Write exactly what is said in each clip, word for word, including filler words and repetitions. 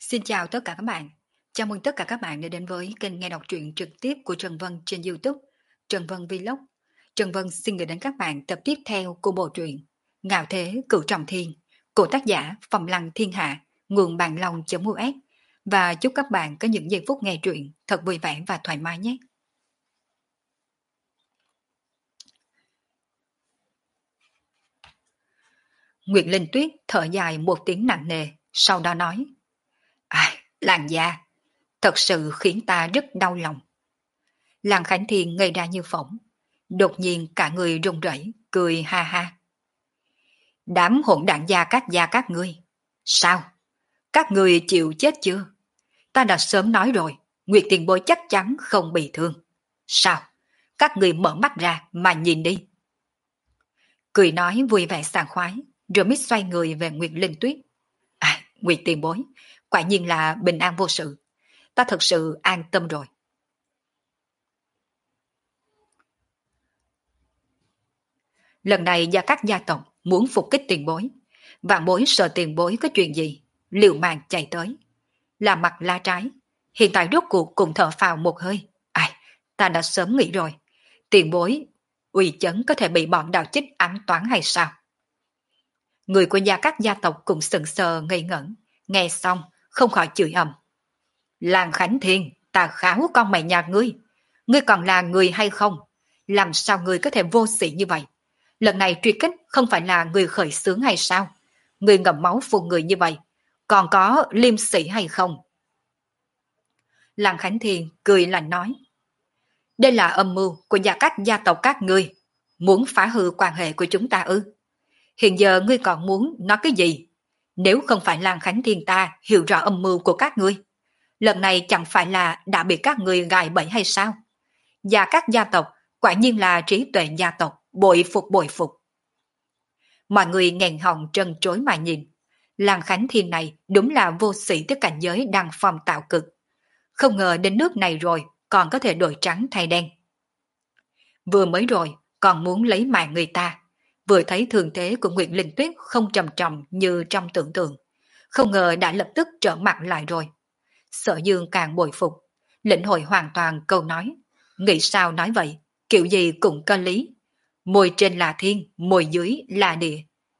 Xin chào tất cả các bạn. Chào mừng tất cả các bạn đã đến với kênh nghe đọc truyện trực tiếp của Trần Vân trên YouTube, Trần Vân Vlog. Trần Vân xin gửi đến các bạn tập tiếp theo của bộ truyện Ngạo Thế Cửu Trọng Thiên của tác giả Phong Lăng Thiên Hạ, nguồn bàn long.us. Và chúc các bạn có những giây phút nghe truyện thật vui vẻ và thoải mái nhé. Nguyệt Linh Tuyết thở dài một tiếng nặng nề, sau đó nói: "Ai, làn da, thật sự khiến ta rất đau lòng." Làng Khánh Thiên ngây ra như phỏng, đột nhiên cả người run rẩy, cười ha ha. "Đám hỗn đản gia các gia các ngươi, sao? Các ngươi chịu chết chưa? Ta đã sớm nói rồi, Nguyệt Tiền Bối chắc chắn không bị thương. Sao? Các ngươi mở mắt ra mà nhìn đi." Cười nói vui vẻ sảng khoái, rồi mới xoay người về Nguyệt Linh Tuyết. "À, Nguyệt Tiền Bối, quả nhiên là bình an vô sự. Ta thật sự an tâm rồi." Lần này gia các gia tộc muốn phục kích tiền bối. Vạn bối sợ tiền bối có chuyện gì, liều mạng chạy tới. Là mặt la trái, hiện tại rốt cuộc cùng thở phào một hơi. Ai, ta đã sớm nghĩ rồi. Tiền bối, uy chấn có thể bị bọn đạo chích ám toán hay sao? Người của gia các gia tộc cũng sững sờ ngây ngẩn. Nghe xong, không khỏi chửi ầm: "Làng Khánh Thiên, ta kháo con mày nhà ngươi. Ngươi còn là người hay không? Làm sao ngươi có thể vô sĩ như vậy? Lần này truy kích không phải là người khởi xướng hay sao? Người ngậm máu phun người như vậy, còn có liêm sĩ hay không?" Lăng Khánh Thiên cười lạnh nói: "Đây là âm mưu của gia các gia tộc các ngươi, muốn phá hư quan hệ của chúng ta ư? Hiện giờ ngươi còn muốn nói cái gì? Nếu không phải Lăng Khánh Thiên ta hiểu rõ âm mưu của các ngươi, lần này chẳng phải là đã bị các ngươi gài bẫy hay sao? Gia các gia tộc quả nhiên là trí tuệ gia tộc, bội phục bội phục." Mọi người nghẹn họng trân trối mà nhìn. Làng Khánh Thiên này đúng là vô sĩ tới cảnh giới đang phong tạo cực. Không ngờ đến nước này rồi còn có thể đổi trắng thay đen. Vừa mới rồi còn muốn lấy mạng người ta. Vừa thấy thường thế của Nguyệt Linh Tuyết không trầm trọng như trong tưởng tượng. Không ngờ đã lập tức trở mặt lại rồi. Sở Dương càng bội phục, lĩnh hội hoàn toàn câu nói. Nghĩ sao nói vậy, kiểu gì cũng có lý. Môi trên là thiên, môi dưới là địa.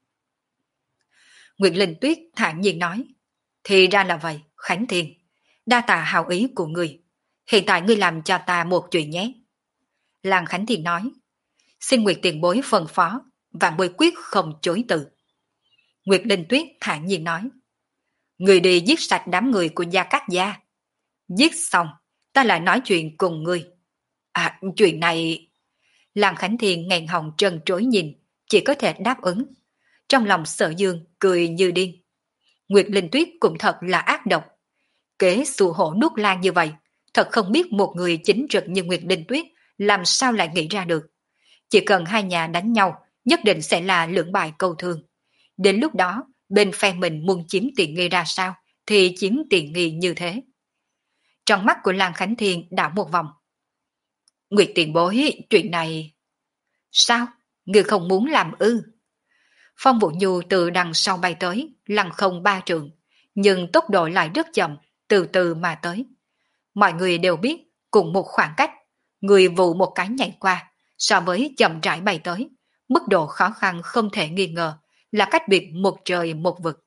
Nguyệt Linh Tuyết thản nhiên nói: "Thì ra là vậy, Khánh Thiên. Đa tạ hào ý của ngươi. Hiện tại ngươi làm cho ta một chuyện nhé." Làng Khánh Thiên nói: "Xin Nguyệt tiền bối phân phó, vạn bối quyết không chối từ." Nguyệt Linh Tuyết thản nhiên nói: "Ngươi đi giết sạch đám người của gia các gia. Giết xong, ta lại nói chuyện cùng ngươi." "À, chuyện này..." Làng Khánh Thiên nghẹn họng trân trối nhìn, chỉ có thể đáp ứng. Trong lòng Sở Dương cười như điên. Nguyệt Linh Tuyết cũng thật là ác độc. Kế xù hổ nuốt lan như vậy, thật không biết một người chính trực như Nguyệt Linh Tuyết làm sao lại nghĩ ra được. Chỉ cần hai nhà đánh nhau, nhất định sẽ là lưỡng bại câu thương. Đến lúc đó, bên phe mình muốn chiếm tiện nghi ra sao, thì chiếm tiện nghi như thế. Trong mắt của Lan Khánh Thiên đảo một vòng. "Nguyệt tiền bối, chuyện này..." "Sao? Người không muốn làm ư?" Phong Vũ Nhu từ đằng sau bay tới, lăng không ba trượng, nhưng tốc độ lại rất chậm, từ từ mà tới. Mọi người đều biết, cùng một khoảng cách, người vụ một cái nhảy qua, so với chậm rãi bay tới, mức độ khó khăn không thể nghi ngờ, là cách biệt một trời một vực.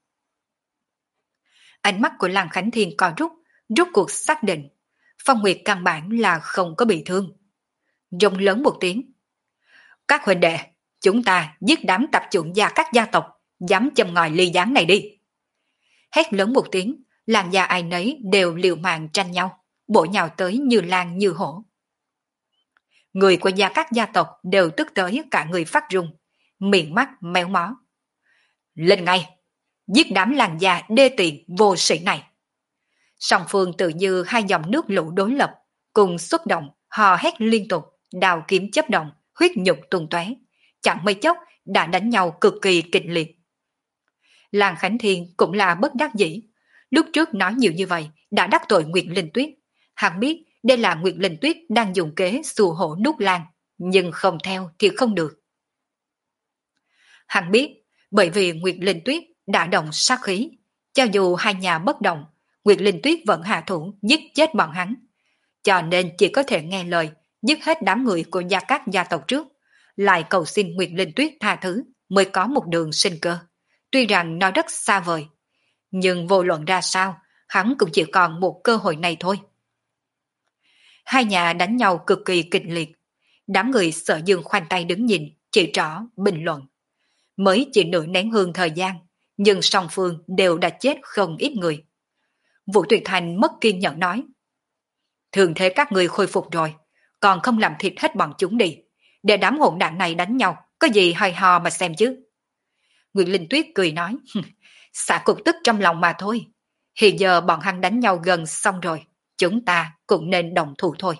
Ánh mắt của Lăng Khánh Thiên co rút, rút cuộc xác định, Phong Nguyệt căn bản là không có bị thương. Rống lớn một tiếng: "Các huynh đệ, chúng ta giết đám tập chủng gia các gia tộc, dám châm ngòi ly gián này đi." Hét lớn một tiếng, làng gia ai nấy đều liều mạng tranh nhau, bổ nhào tới như lan như hổ. Người của gia các gia tộc đều tức tới cả người phát run, miệng mắt méo mó. "Lên ngay, giết đám làng gia đê tiện vô sĩ này." Song phương tự như hai dòng nước lũ đối lập, cùng xuất động, hò hét liên tục, đào kiếm chấp động, huyết nhục tung tóe, chẳng mấy chốc đã đánh nhau cực kỳ kịch liệt. Làng Khánh Thiên cũng là bất đắc dĩ, lúc trước nói nhiều như vậy đã đắc tội Nguyệt Linh Tuyết. Hắn biết đây là Nguyệt Linh Tuyết đang dùng kế xù hổ nuốt lan, nhưng không theo thì không được. Hắn biết bởi vì Nguyệt Linh Tuyết đã động sát khí, cho dù hai nhà bất động, Nguyệt Linh Tuyết vẫn hạ thủ giết chết bọn hắn, cho nên chỉ có thể nghe lời giết hết đám người của Gia Cát gia tộc trước, lại cầu xin Nguyệt Linh Tuyết tha thứ mới có một đường sinh cơ. Tuy rằng nó rất xa vời, nhưng vô luận ra sao, hắn cũng chỉ còn một cơ hội này thôi. Hai nhà đánh nhau cực kỳ kịch liệt. Đám người Sở Dương khoanh tay đứng nhìn, chỉ trỏ, bình luận. Mới chỉ nửa nén hương thời gian, nhưng song phương đều đã chết không ít người. Vũ Tuyệt Thành mất kiên nhẫn nói. Thường thế các người khôi phục rồi, còn không làm thịt hết bọn chúng đi. Để đám hỗn đản này đánh nhau, có gì hay ho mà xem chứ. Nguyệt Linh Tuyết cười nói. Xả cục tức trong lòng mà thôi. Hiện giờ bọn hắn đánh nhau gần xong rồi, chúng ta cũng nên đồng thủ thôi.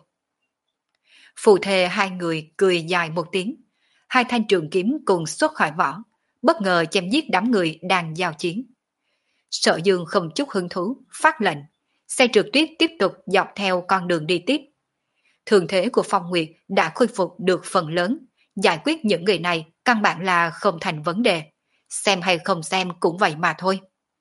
Phù thề hai người cười dài một tiếng. Hai thanh trường kiếm cùng xuất khỏi vỏ, bất ngờ chém giết đám người đang giao chiến. Sở Dương không chút hứng thú, phát lệnh. Xe trượt tuyết tiếp tục dọc theo con đường đi tiếp. Thường thế của Phong Nguyệt đã khôi phục được phần lớn. Giải quyết những người này căn bản là không thành vấn đề. Xem hay không xem cũng vậy mà thôi.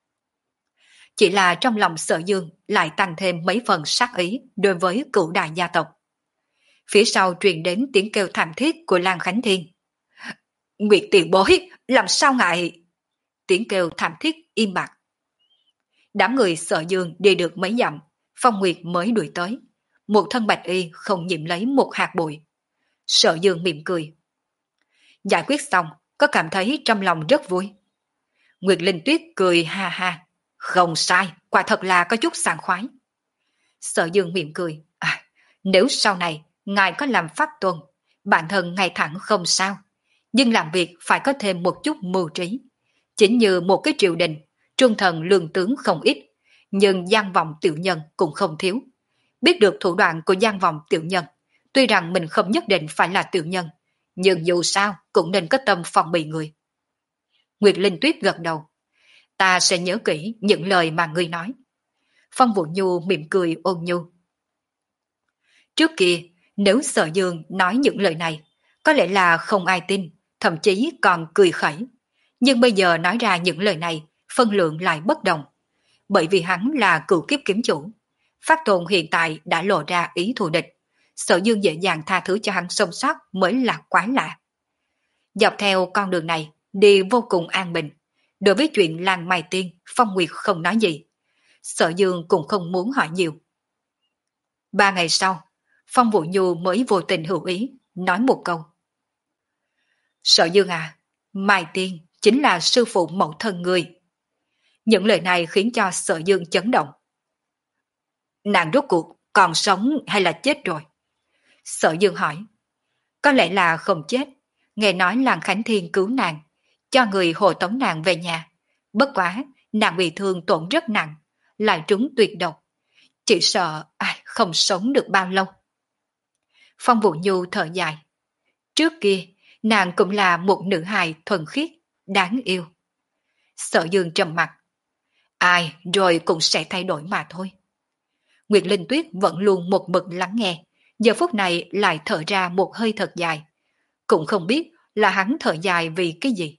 Chỉ là trong lòng Sở Dương lại tăng thêm mấy phần sát ý đối với cửu đại gia tộc. Phía sau truyền đến tiếng kêu thảm thiết của Lan Khánh Thiên. Nguyệt tiền bối, làm sao ngại? Tiếng kêu thảm thiết im bặt. Đám người Sở Dương đi được mấy dặm, Phong Nguyệt mới đuổi tới. Một thân bạch y không nhiễm lấy một hạt bụi. Sở Dương mỉm cười. Giải quyết xong, có cảm thấy trong lòng rất vui. Nguyệt Linh Tuyết cười ha ha. Không sai, quả thật là có chút sảng khoái. Sở Dương mỉm cười. À, nếu sau này ngài có làm pháp tuần, bản thân ngay thẳng không sao. Nhưng làm việc phải có thêm một chút mưu trí. Chính như một cái triều đình, trung thần lương tướng không ít, nhưng gian vọng tiểu nhân cũng không thiếu. Biết được thủ đoạn của gian vọng tiểu nhân, tuy rằng mình không nhất định phải là tiểu nhân, nhưng dù sao cũng nên có tâm phòng bị người. Nguyệt Linh Tuyết gật đầu. Ta sẽ nhớ kỹ những lời mà ngươi nói. Phong Vũ Nhu mỉm cười ôn nhu. Trước kia, nếu Sở Dương nói những lời này, có lẽ là không ai tin, thậm chí còn cười khẩy. Nhưng bây giờ nói ra những lời này, phân lượng lại bất đồng. Bởi vì hắn là cửu kiếp kiếm chủ. Pháp Tôn hiện tại đã lộ ra ý thù địch. Sở Dương dễ dàng tha thứ cho hắn sống sót mới là quái lạ. Dọc theo con đường này, đi vô cùng an bình. Đối với chuyện Lan Mai Tiên, Phong Nguyệt không nói gì. Sở Dương cũng không muốn hỏi nhiều. Ba ngày sau, Phong Vũ Nhu mới vô tình hữu ý, nói một câu. Sở Dương à, Mai Tiên chính là sư phụ mẫu thân người. Những lời này khiến cho Sở Dương chấn động. Nàng rốt cuộc còn sống hay là chết rồi? Sở Dương hỏi. Có lẽ là không chết. Nghe nói Lan Khánh Thiên cứu nàng, cho người hộ tống nàng về nhà. Bất quá, nàng bị thương tổn rất nặng, lại trúng tuyệt độc. Chỉ sợ ai không sống được bao lâu. Phong Vũ Nhu thở dài. Trước kia, nàng cũng là một nữ hài thuần khiết, đáng yêu. Sở Dương trầm mặt. Ai rồi cũng sẽ thay đổi mà thôi. Nguyệt Linh Tuyết vẫn luôn một mực lắng nghe, giờ phút này lại thở ra một hơi thật dài. Cũng không biết là hắn thở dài vì cái gì.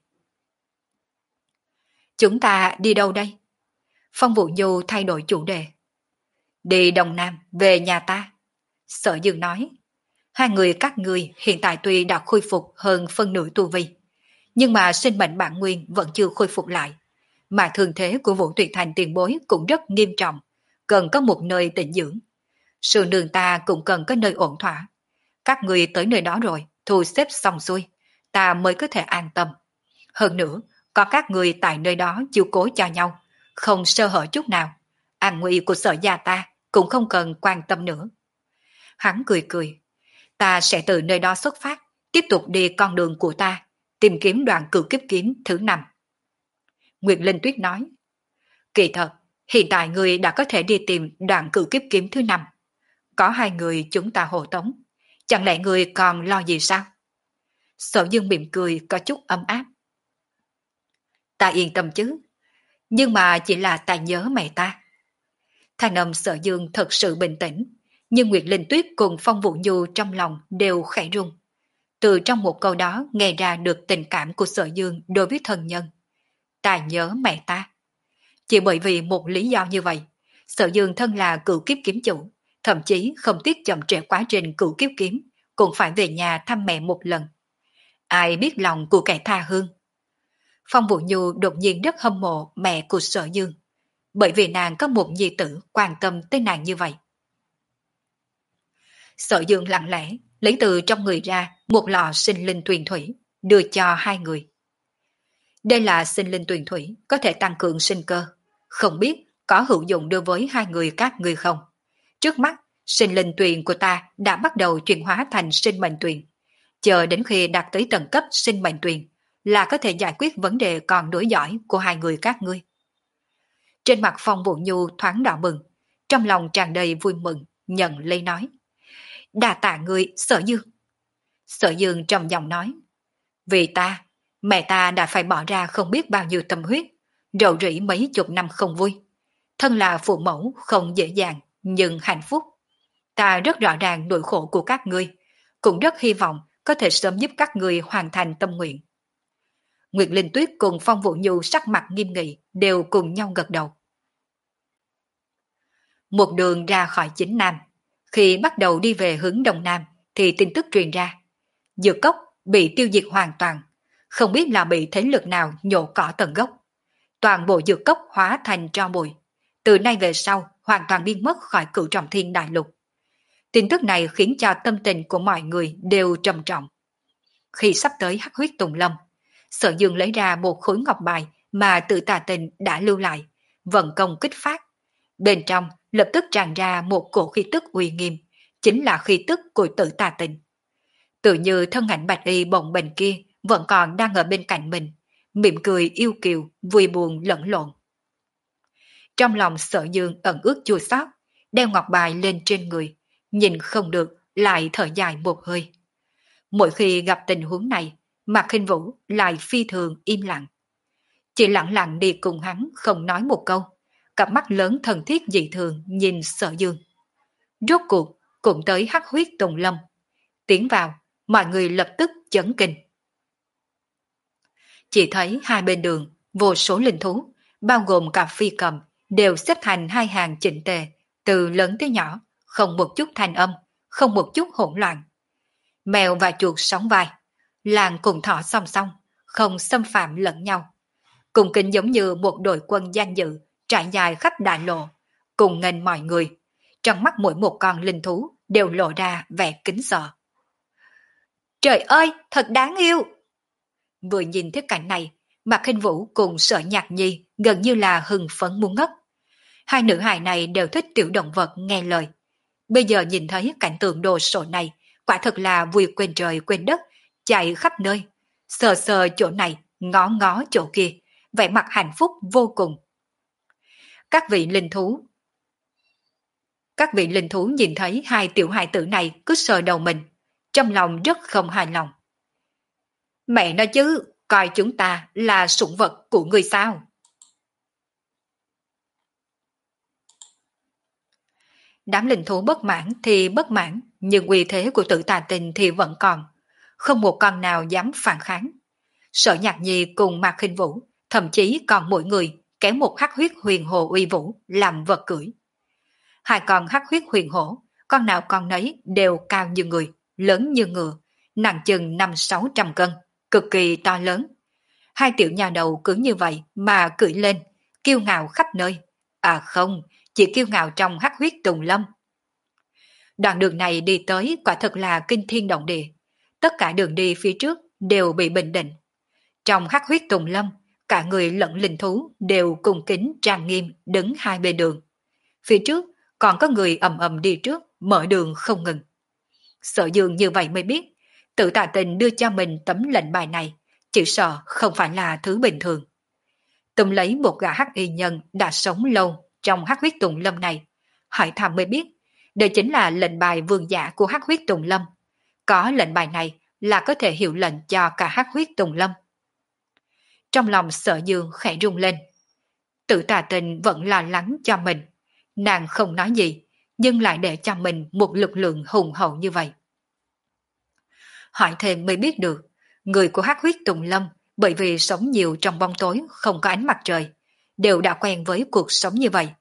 Chúng ta đi đâu đây? Phong Vũ Nhu thay đổi chủ đề. Đi Đông Nam, về nhà ta. Sở Dương nói. Hai người các ngươi hiện tại tuy đã khôi phục hơn phân nửa tu vi, nhưng mà sinh mệnh bản nguyên vẫn chưa khôi phục lại. Mà thương thế của Vũ Tuyệt Thành tiền bối cũng rất nghiêm trọng, cần có một nơi tĩnh dưỡng. Sư nương ta cũng cần có nơi ổn thỏa. Các người tới nơi đó rồi, thu xếp xong xuôi, ta mới có thể an tâm. Hơn nữa, có các người tại nơi đó chiếu cố cho nhau, không sơ hở chút nào. An nguy của Sở gia ta cũng không cần quan tâm nữa. Hắn cười cười. Ta sẽ từ nơi đó xuất phát, tiếp tục đi con đường của ta, tìm kiếm đoạn cửu kiếp kiếm thứ năm. Nguyệt Linh Tuyết nói. Kỳ thật, hiện tại người đã có thể đi tìm đoạn cửu kiếp kiếm thứ năm. Có hai người chúng ta hộ tống. Chẳng lẽ người còn lo gì sao? Sở Dương mỉm cười có chút ấm áp. Ta yên tâm chứ. Nhưng mà chỉ là ta nhớ mẹ ta. Thanh âm Sở Dương thật sự bình tĩnh. Nhưng Nguyệt Linh Tuyết cùng Phong Vũ Nhu trong lòng đều khẽ run. Từ trong một câu đó nghe ra được tình cảm của Sở Dương đối với thân nhân. Ta nhớ mẹ ta. Chỉ bởi vì một lý do như vậy, Sở Dương thân là cửu kiếp kiếm chủ, thậm chí không tiếc chậm trễ quá trình cửu kiếp kiếm, cũng phải về nhà thăm mẹ một lần. Ai biết lòng của kẻ tha hương. Phong Vũ Nhu đột nhiên rất hâm mộ mẹ của Sở Dương, bởi vì nàng có một nhi tử quan tâm tới nàng như vậy. Sở Dương lặng lẽ lấy từ trong người ra một lọ sinh linh tuyền thủy, đưa cho hai người. Đây là sinh linh tuyền thủy, có thể tăng cường sinh cơ, không biết có hữu dụng đối với hai người các ngươi không. Trước mắt, sinh linh tuyền của ta đã bắt đầu chuyển hóa thành sinh mệnh tuyền. Chờ đến khi đạt tới tầng cấp sinh mệnh tuyền, là có thể giải quyết vấn đề còn đối giỏi của hai người các ngươi. Trên mặt Phong Vũ Nhu thoáng đỏ bừng, trong lòng tràn đầy vui mừng, nhận lấy nói. Đa tạ ngươi, Sở Dương. Sở Dương trầm giọng nói. Vì ta, mẹ ta đã phải bỏ ra không biết bao nhiêu tâm huyết, rầu rĩ mấy chục năm không vui. Thân là phụ mẫu không dễ dàng, nhưng hạnh phúc. Ta rất rõ ràng nỗi khổ của các ngươi, cũng rất hy vọng có thể sớm giúp các ngươi hoàn thành tâm nguyện. Nguyệt Linh Tuyết cùng Phong Vũ Nhu sắc mặt nghiêm nghị, đều cùng nhau gật đầu. Một đường ra khỏi chính Nam, khi bắt đầu đi về hướng Đông Nam, thì tin tức truyền ra. Dược cốc bị tiêu diệt hoàn toàn, không biết là bị thế lực nào nhổ cỏ tận gốc. Toàn bộ dược cốc hóa thành tro bụi, từ nay về sau hoàn toàn biến mất khỏi Cửu Trọng Thiên đại lục. Tin tức này khiến cho tâm tình của mọi người đều trầm trọng. Khi sắp tới Hắc Huyết Tùng Lâm, Sở Dương lấy ra một khối ngọc bài mà Tự Tà Tình đã lưu lại, vận công kích phát. Bên trong lập tức tràn ra một cổ khí tức uy nghiêm, chính là khí tức của Tự Tà Tình. Tự như thân ảnh bạch y bồng bềnh kia vẫn còn đang ở bên cạnh mình, mỉm cười yêu kiều, vui buồn lẫn lộn. Trong lòng Sở Dương ẩn ước chua xót, đeo ngọc bài lên trên người, nhìn không được lại thở dài một hơi. Mỗi khi gặp tình huống này, Mạc Khinh Vũ lại phi thường im lặng. Chỉ lặng lặng đi cùng hắn không nói một câu, cặp mắt lớn thần thiết dị thường nhìn Sở Dương. Rốt cuộc cũng tới Hắc Huyết Tùng Lâm. Tiến vào, mọi người lập tức chấn kinh. Chỉ thấy hai bên đường, vô số linh thú, bao gồm cả phi cầm, đều xếp thành hai hàng chỉnh tề, từ lớn tới nhỏ, không một chút thanh âm, không một chút hỗn loạn. Mèo và chuột sóng vai, làng cùng thỏ song song, không xâm phạm lẫn nhau. Cùng kính giống như một đội quân danh dự, trải dài khắp đại lộ, cùng nghênh mọi người. Trong mắt mỗi một con linh thú đều lộ ra vẻ kính sợ. Trời ơi, thật đáng yêu! Vừa nhìn thấy cảnh này, Mạc Khinh Vũ cùng Sở Nhạc Nhi gần như là hưng phấn muốn ngất. Hai nữ hài này đều thích tiểu động vật nghe lời. Bây giờ nhìn thấy cảnh tượng đồ sộ này, quả thật là vui quên trời quên đất, chạy khắp nơi, sờ sờ chỗ này, ngó ngó chỗ kia, vẻ mặt hạnh phúc vô cùng. Các vị linh thú Các vị linh thú nhìn thấy hai tiểu hài tử này cứ sờ đầu mình, trong lòng rất không hài lòng. Mẹ nói chứ, coi chúng ta là sủng vật của người sao? Đám linh thú bất mãn thì bất mãn, nhưng uy thế của Tự Tà Tình thì vẫn còn. Không một con nào dám phản kháng. Sở Nhạc Nhi cùng Mạc Khinh Vũ, thậm chí còn mỗi người kéo một hắc huyết huyền hồ uy vũ làm vật cưỡi. Hai con hắc huyết huyền hổ, con nào con nấy đều cao như người, lớn như ngựa, nặng chừng năm sáu trăm cân, cực kỳ to lớn. Hai tiểu nhà đầu cứ như vậy mà cưỡi lên, kiêu ngạo khắp nơi. À không, chỉ kiêu ngạo trong hắc huyết Tùng Lâm. Đoạn đường này đi tới quả thật là kinh thiên động địa. Tất cả đường đi phía trước đều bị bình định. Trong hắc huyết Tùng Lâm, cả người lẫn linh thú đều cùng kính trang nghiêm đứng hai bên đường. Phía trước còn có người ầm ầm đi trước, mở đường không ngừng. Sở Dương như vậy mới biết, Tự Tà Tình đưa cho mình tấm lệnh bài này, chỉ sợ không phải là thứ bình thường. Tùm lấy một gã hắc y nhân đã sống lâu trong hắc huyết Tùng Lâm này, hỏi thăm mới biết, đây chính là lệnh bài vương giả của hắc huyết Tùng Lâm. Có lệnh bài này là có thể hiệu lệnh cho cả hắc huyết Tùng Lâm. Trong lòng Sở Dương khẽ rung lên. Tự Tà Tình vẫn lo lắng cho mình. Nàng không nói gì, nhưng lại để cho mình một lực lượng hùng hậu như vậy. Hỏi thêm mới biết được, người của hắc huyết Tùng Lâm bởi vì sống nhiều trong bóng tối không có ánh mặt trời, đều đã quen với cuộc sống như vậy.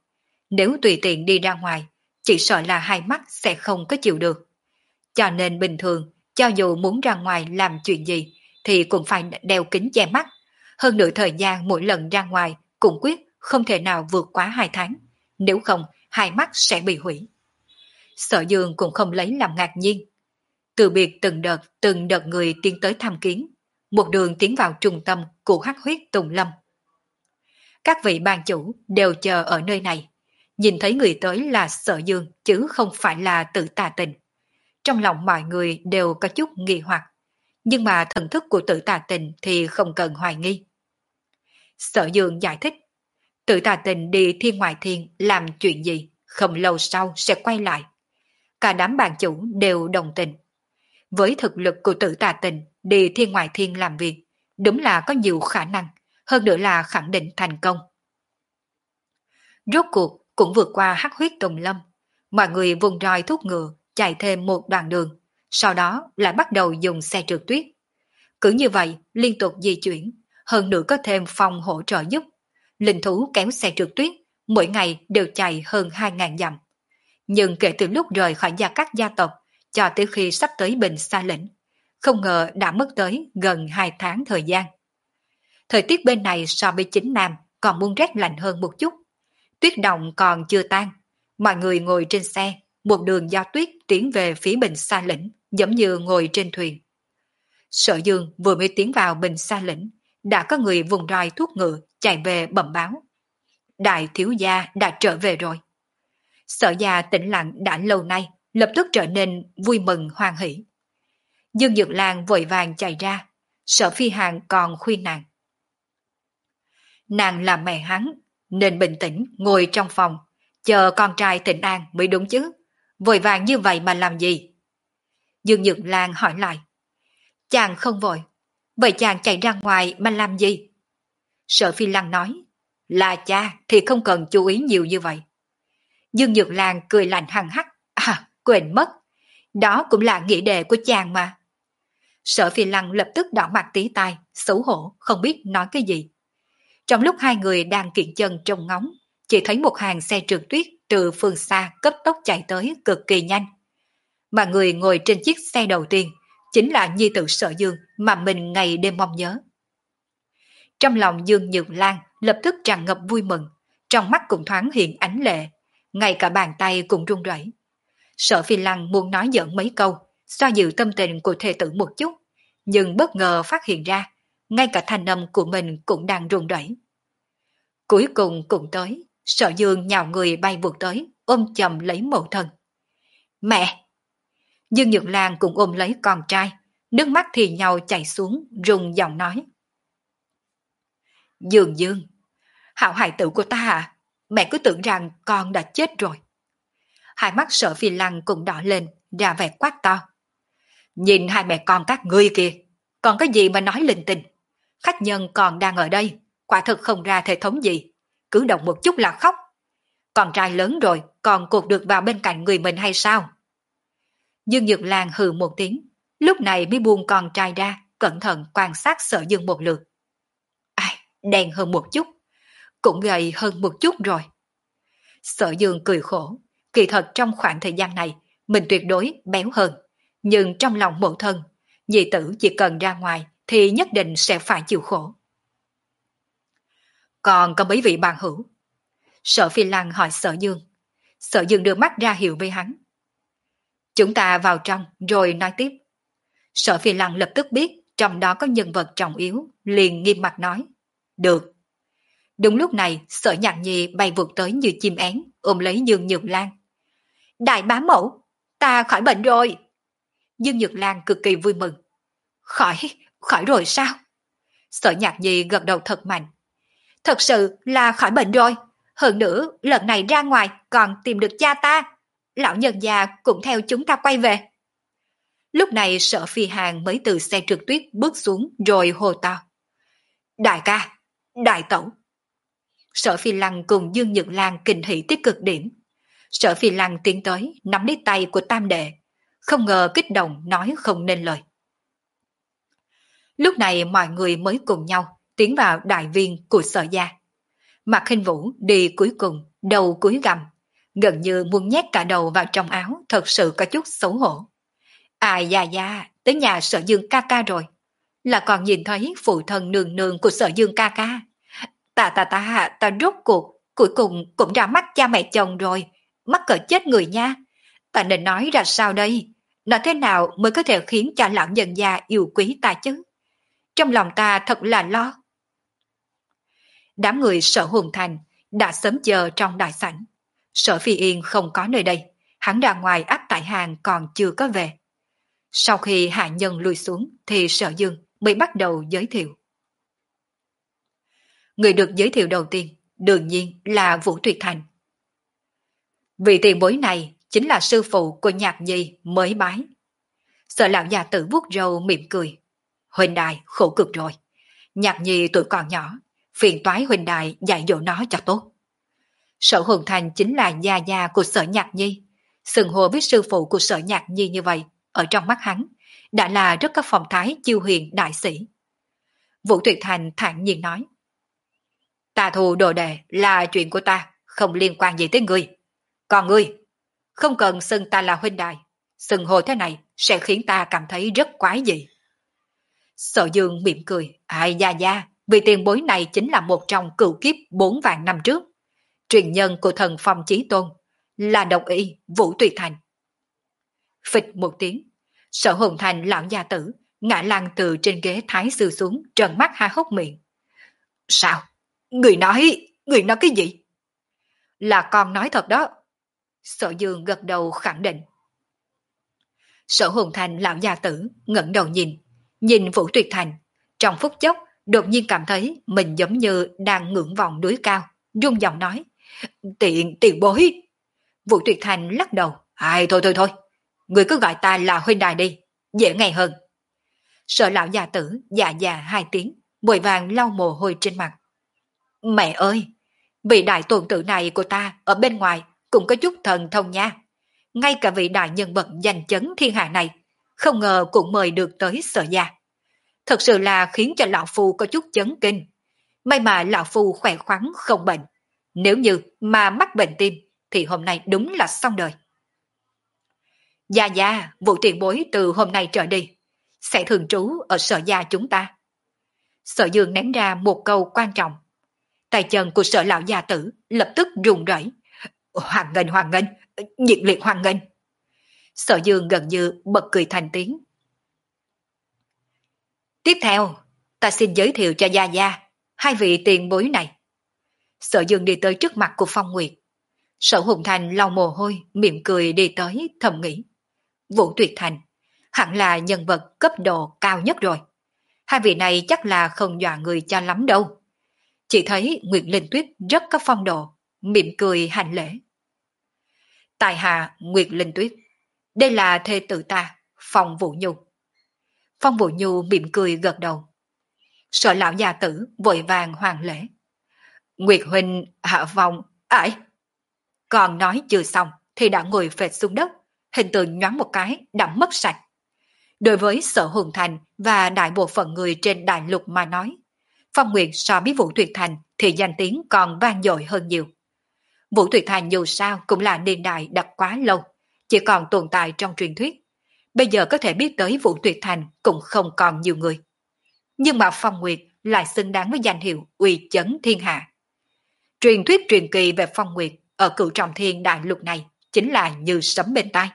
Nếu tùy tiện đi ra ngoài, chỉ sợ là hai mắt sẽ không có chịu được. Cho nên bình thường, cho dù muốn ra ngoài làm chuyện gì, thì cũng phải đeo kính che mắt. Hơn nữa thời gian mỗi lần ra ngoài cũng quyết không thể nào vượt quá hai tháng. Nếu không, hai mắt sẽ bị hủy. Sở Dương cũng không lấy làm ngạc nhiên. Từ biệt từng đợt, từng đợt người tiến tới thăm kiến. Một đường tiến vào trung tâm của Hắc Huyết Tùng Lâm. Các vị ban chủ đều chờ ở nơi này. Nhìn thấy người tới là Sở Dương chứ không phải là Tử Tà Tình. Trong lòng mọi người đều có chút nghi hoặc. Nhưng mà thần thức của Tử Tà Tình thì không cần hoài nghi. Sở Dương giải thích. Tử Tà Tình đi thiên ngoại thiên làm chuyện gì, không lâu sau sẽ quay lại. Cả đám bạn chủ đều đồng tình. Với thực lực của Tử Tà Tình đi thiên ngoại thiên làm việc, đúng là có nhiều khả năng, hơn nữa là khẳng định thành công. Rốt cuộc cũng vượt qua Hắc Huyết Tùng Lâm, mọi người vùng roi thúc ngựa chạy thêm một đoạn đường, sau đó lại bắt đầu dùng xe trượt tuyết. Cứ như vậy liên tục di chuyển, hơn nữa có thêm phòng hỗ trợ giúp. Linh thú kéo xe trượt tuyết, mỗi ngày đều chạy hơn hai ngàn dặm. Nhưng kể từ lúc rời khỏi gia các gia tộc, cho tới khi sắp tới Bình Sa Lĩnh, không ngờ đã mất tới gần hai tháng thời gian. Thời tiết bên này so với chính Nam còn muốn rét lạnh hơn một chút. Tuyết động còn chưa tan, mọi người ngồi trên xe, một đường do tuyết tiến về phía Bình Sa Lĩnh, giống như ngồi trên thuyền. Sở Dương vừa mới tiến vào Bình Sa Lĩnh, đã có người vùng roi thuốc ngựa chạy về bẩm báo. Đại thiếu gia đã trở về rồi. Sở gia tĩnh lặng đã lâu nay, lập tức trở nên vui mừng hoan hỷ. Dương Dược Lan vội vàng chạy ra, Sở Phi Hàn còn khuyên nàng. Nàng là mẹ hắn, nên bình tĩnh ngồi trong phòng, chờ con trai thịnh an mới đúng chứ. Vội vàng như vậy mà làm gì? Dương Dược Lan hỏi lại. Chàng không vội, vậy chàng chạy ra ngoài mà làm gì? Sở Phi Lăng nói. Là cha thì không cần chú ý nhiều như vậy. Dương Dược Lan cười lạnh hằng hắc. À, quên mất. Đó cũng là nghĩa đề của chàng mà. Sở Phi Lăng lập tức đỏ mặt tí tai, xấu hổ, không biết nói cái gì. Trong lúc hai người đang kiện chân trông ngóng, chỉ thấy một hàng xe trượt tuyết từ phương xa cấp tốc chạy tới cực kỳ nhanh. Mà người ngồi trên chiếc xe đầu tiên chính là nhi tử Sở Dương mà mình ngày đêm mong nhớ. Trong lòng Dương Nhược Lan lập tức tràn ngập vui mừng, trong mắt cũng thoáng hiện ánh lệ, ngay cả bàn tay cũng run rẩy. Sở Phi Lăng muốn nói giỡn mấy câu, xoa dịu tâm tình của thê tử một chút, nhưng bất ngờ phát hiện ra, ngay cả thanh âm của mình cũng đang run rẩy. Cuối cùng cũng tới, Sở Dương nhào người bay vụt tới, ôm chầm lấy mẫu thân. Mẹ! Dương Nhược Lan cũng ôm lấy con trai, nước mắt thì nhau chảy xuống, rung giọng nói. Dương Dương, hảo hài tử của ta à, mẹ cứ tưởng rằng con đã chết rồi. Hai mắt Sở Phi Lăng cũng đỏ lên, ra vẻ quát to. Nhìn hai mẹ con các ngươi kìa, còn cái gì mà nói linh tinh. Khách nhân còn đang ở đây, quả thực không ra thể thống gì, cứ động một chút là khóc. Con trai lớn rồi, còn cột được vào bên cạnh người mình hay sao? Dương Nhược Lan hừ một tiếng, lúc này mới buông con trai ra, cẩn thận quan sát Sở Dương một lượt. Ai, đen hơn một chút, cũng gầy hơn một chút rồi. Sở Dương cười khổ, kỳ thật trong khoảng thời gian này, mình tuyệt đối béo hơn, nhưng trong lòng mẫu thân, nhi tử chỉ cần ra ngoài thì nhất định sẽ phải chịu khổ. Còn có mấy vị bạn hữu? Sở Phi Lăng hỏi Sở Dương. Sở Dương đưa mắt ra hiệu với hắn. Chúng ta vào trong rồi nói tiếp. Sở Phi Lăng lập tức biết trong đó có nhân vật trọng yếu, liền nghiêm mặt nói. Được. Đúng lúc này Sở Nhạc Nhi bay vụt tới như chim én, ôm lấy Dương Nhược Lan. Đại bá mẫu, ta khỏi bệnh rồi. Dương Nhược Lan cực kỳ vui mừng. Khỏi, khỏi rồi sao? Sở Nhạc Nhi gật đầu thật mạnh. Thật sự là khỏi bệnh rồi. Hơn nữa, lần này ra ngoài còn tìm được cha ta. Lão nhân già cũng theo chúng ta quay về. Lúc này Sở Phi Hàn mới từ xe trượt tuyết bước xuống rồi hô to. Đại ca, đại tẩu. Sở Phi Lăng cùng Dương Nhược Lan kinh hỉ tới cực điểm. Sở Phi Lăng tiến tới nắm lấy tay của tam đệ, không ngờ kích động nói không nên lời. Lúc này mọi người mới cùng nhau tiến vào đại viên của Sở gia. Mạc Khinh Vũ đi cuối cùng đầu cúi gằm, gần như muốn nhét cả đầu vào trong áo, thật sự có chút xấu hổ. Ai da da, tới nhà Sở Dương ca ca rồi, là còn nhìn thấy phụ thân nương nương của Sở Dương ca ca. Ta ta ta, ta rốt cuộc, cuối cùng cũng ra mắt cha mẹ chồng rồi, mắc cỡ chết người nha. Ta nên nói ra sao đây? Nói thế nào mới có thể khiến cha lão nhân gia yêu quý ta chứ? Trong lòng ta thật là lo. Đám người Sở Hùng Thành đã sớm chờ trong đại sảnh. Sở Phi Yên không có nơi đây, hắn ra ngoài áp tại hàng còn chưa có về. Sau khi hạ nhân lui xuống thì Sở Dương mới bắt đầu giới thiệu. Người được giới thiệu đầu tiên đương nhiên là Vũ Tuyệt Thành. Vị tiền bối này chính là sư phụ của Nhạc Nhi mới bái. Sở lão già tử vuốt râu mỉm cười. Huynh đài khổ cực rồi. Nhạc Nhi tuổi còn nhỏ, phiền toái huynh đài dạy dỗ nó cho tốt. Sở Hùng Thành chính là gia gia của Sở Nhạc Nhi. Xưng hô với sư phụ của Sở Nhạc Nhi như vậy, ở trong mắt hắn, đã là rất có phong thái chiêu hiền đại sĩ. Vũ Tuyệt Thành thản nhiên nói. Ta thù đồ đệ là chuyện của ta, không liên quan gì tới ngươi. Còn ngươi, không cần xưng ta là huynh đài, xưng hô thế này sẽ khiến ta cảm thấy rất quái dị. Sở Dương mỉm cười, ai da da, vì tiền bối này chính là một trong cửu kiếp bốn vạn năm trước. Truyền nhân của thần Phong Chí Tôn, là đồng y Vũ Tuyệt Thành. Phịch một tiếng, Sở Hùng Thành lão gia tử ngã lăn từ trên ghế thái sư xuống, trợn mắt há hốc miệng. Sao? Người nói, người nói cái gì? Là con nói thật đó. Sở Dương gật đầu khẳng định. Sở Hùng Thành lão gia tử ngẩng đầu nhìn, nhìn Vũ Tuyệt Thành, trong phút chốc đột nhiên cảm thấy mình giống như đang ngưỡng vọng núi cao, rung giọng nói. Tiện, tiền bối. Vũ Tuyệt Thành lắc đầu. Ai thôi thôi thôi, người cứ gọi ta là huynh đài đi, dễ nghe hơn. Sở lão già tử dạ dạ hai tiếng, vội vàng lau mồ hôi trên mặt. Mẹ ơi, vị đại tôn tử này của ta ở bên ngoài cũng có chút thần thông nha. Ngay cả vị đại nhân vật danh chấn thiên hạ này, không ngờ cũng mời được tới Sở gia. Thật sự là khiến cho lão phu có chút chấn kinh. May mà lão phu khỏe khoắn không bệnh. Nếu như mà mắc bệnh tim thì hôm nay đúng là xong đời. Dạ dạ, Vũ tiền bối từ hôm nay trở đi sẽ thường trú ở Sở gia chúng ta. Sở Dương ném ra một câu quan trọng. Tay chân của Sở lão gia tử lập tức run rẩy. Hoàng nghênh, hoàng nghênh, nhiệt liệt hoàng nghênh. Sở Dương gần như bật cười thành tiếng. Tiếp theo, ta xin giới thiệu cho Gia Gia hai vị tiền bối này. Sở Dương đi tới trước mặt của Phong Nguyệt. Sở Hùng Thành lau mồ hôi, mỉm cười đi tới, thầm nghĩ. Vũ Tuyệt Thành, hẳn là nhân vật cấp độ cao nhất rồi. Hai vị này chắc là không dọa người cho lắm đâu. Chỉ thấy Nguyệt Linh Tuyết rất có phong độ, mỉm cười hành lễ. Tài hạ Nguyệt Linh Tuyết, đây là thê tử ta, Phong Vũ Nhu. Phong Vũ Nhu mỉm cười gật đầu. Sở lão gia tử vội vàng hoàn lễ. Nguyệt huynh hạ vòng, ải. Còn nói chưa xong thì đã ngồi phệt xuống đất, hình tượng nhoáng một cái đã mất sạch. Đối với Sở Hùng Thành và đại bộ phận người trên đại lục mà nói, Phong Nguyệt so với Vũ Tuyệt Thành thì danh tiếng còn vang dội hơn nhiều. Vũ Tuyệt Thành dù sao cũng là niên đại đặt quá lâu, chỉ còn tồn tại trong truyền thuyết. Bây giờ có thể biết tới Vũ Tuyệt Thành cũng không còn nhiều người. Nhưng mà Phong Nguyệt lại xứng đáng với danh hiệu uy chấn thiên hạ. Truyền thuyết truyền kỳ về Phong Nguyệt ở Cửu Trọng Thiên đại lục này chính là như sấm bên tai.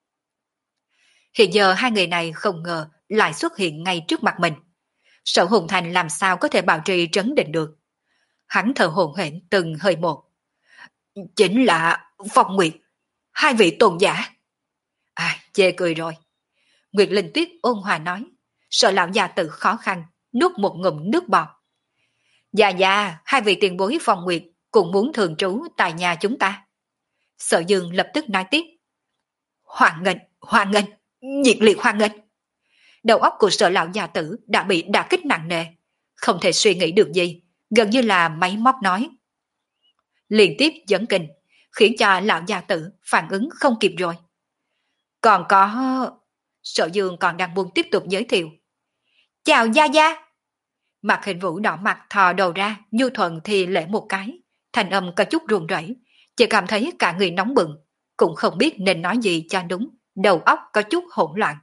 Hiện giờ hai người này không ngờ lại xuất hiện ngay trước mặt mình. Sở Hùng Thành làm sao có thể bảo trì trấn định được. Hắn thở hổn hển từng hơi một. Chính là Phong Nguyệt, hai vị tôn giả. À, chê cười rồi. Nguyệt Linh Tuyết ôn hòa nói. Sở lão già tự khó khăn, nuốt một ngụm nước bọt. Dạ dạ, hai vị tiền bối Phong Nguyệt cũng muốn thường trú tại nhà chúng ta. Sở Dương lập tức nói tiếp. Hoan nghênh, hoan nghênh, nhiệt liệt hoan nghênh. Đầu óc của Sở lão già tử đã bị đả kích nặng nề, không thể suy nghĩ được gì, gần như là máy móc nói. Liên tiếp dẫn kinh, khiến cho lão gia tử phản ứng không kịp rồi. Còn có... Sở Dương còn đang muốn tiếp tục giới thiệu. Chào Gia Gia. Mặt Hình Vũ đỏ mặt thò đầu ra, nhu thuận thì lễ một cái, thanh âm có chút run rẩy, Chỉ cảm thấy cả người nóng bừng, cũng không biết nên nói gì cho đúng, đầu óc có chút hỗn loạn.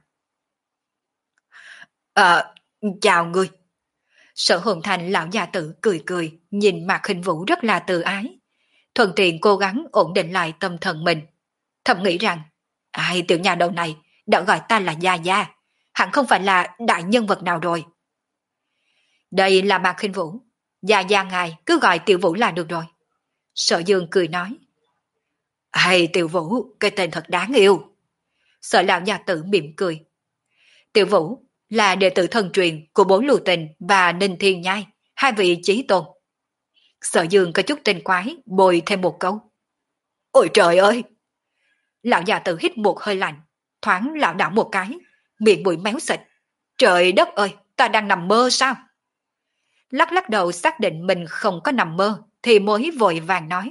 Ờ, chào ngươi. Sở Hồn Thành lão già tử cười cười, nhìn Mạc Khinh Vũ rất là từ ái. Thuận tiện cố gắng ổn định lại tâm thần mình. Thầm nghĩ rằng, ai tiểu nhà đầu này đã gọi ta là Gia Gia, hẳn không phải là đại nhân vật nào rồi. Đây là Mạc Khinh Vũ, Gia Gia ngài cứ gọi Tiểu Vũ là được rồi. Sở Dương cười nói. Hay Tiểu Vũ, cái tên thật đáng yêu. Sở lão gia tử mỉm cười. Tiểu Vũ là đệ tử thân truyền của Bố Lưu Tình và Ninh Thiên Nhai, hai vị chí tôn. Sở Dương có chút tinh quái, bồi thêm một câu. Ôi trời ơi! Lão già tử hít một hơi lạnh, thoáng lảo đảo một cái, miệng mũi méo xịt. Trời đất ơi, ta đang nằm mơ sao? Lắc lắc đầu xác định mình không có nằm mơ, thì mới vội vàng nói.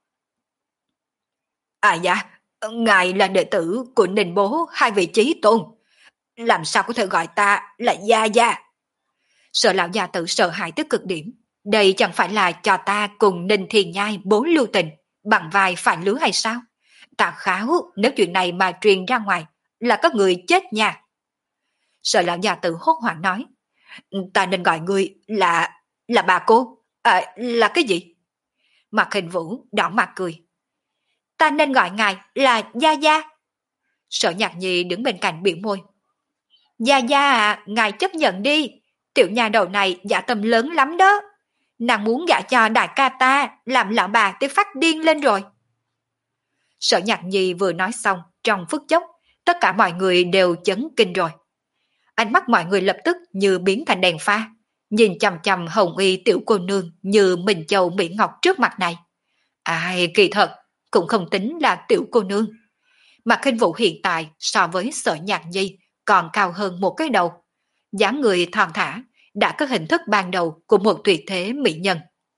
À dạ, ngài là đệ tử của Ninh Bố hai vị chí tôn. Làm sao có thể gọi ta là Gia Gia? Sợ lão già tử sợ hãi tới cực điểm. Đây chẳng phải là cho ta cùng Ninh Thiên Nhai Bố Lưu Tình bằng vai phải lứa hay sao? Ta kháo nếu chuyện này mà truyền ra ngoài là có người chết nha. Sợ lão già tử hốt hoảng nói. Ta nên gọi ngươi là... là bà cô? À, là cái gì? Mặt Hình Vũ đỏ mặt cười. Ta nên gọi ngài là Gia Gia. Sở Nhạc Nhi đứng bên cạnh biểu môi. Gia Gia à, ngài chấp nhận đi. Tiểu nhà đầu này dạ tâm lớn lắm đó. Nàng muốn gả cho đại ca ta, làm lão bà tới phát điên lên rồi. Sở Nhạc Nhi vừa nói xong, trong phút chốc, tất cả mọi người đều chấn kinh rồi. Ánh mắt mọi người lập tức như biến thành đèn pha, nhìn chằm chằm hồng y tiểu cô nương như Minh Châu Mỹ Ngọc trước mặt này. Ai kỳ thật, cũng không tính là tiểu cô nương. Mà Khinh Vũ hiện tại so với Sở Nhạc Nhi còn cao hơn một cái đầu. Dáng người thon thả, đã có hình thức ban đầu của một tuyệt thế mỹ nhân.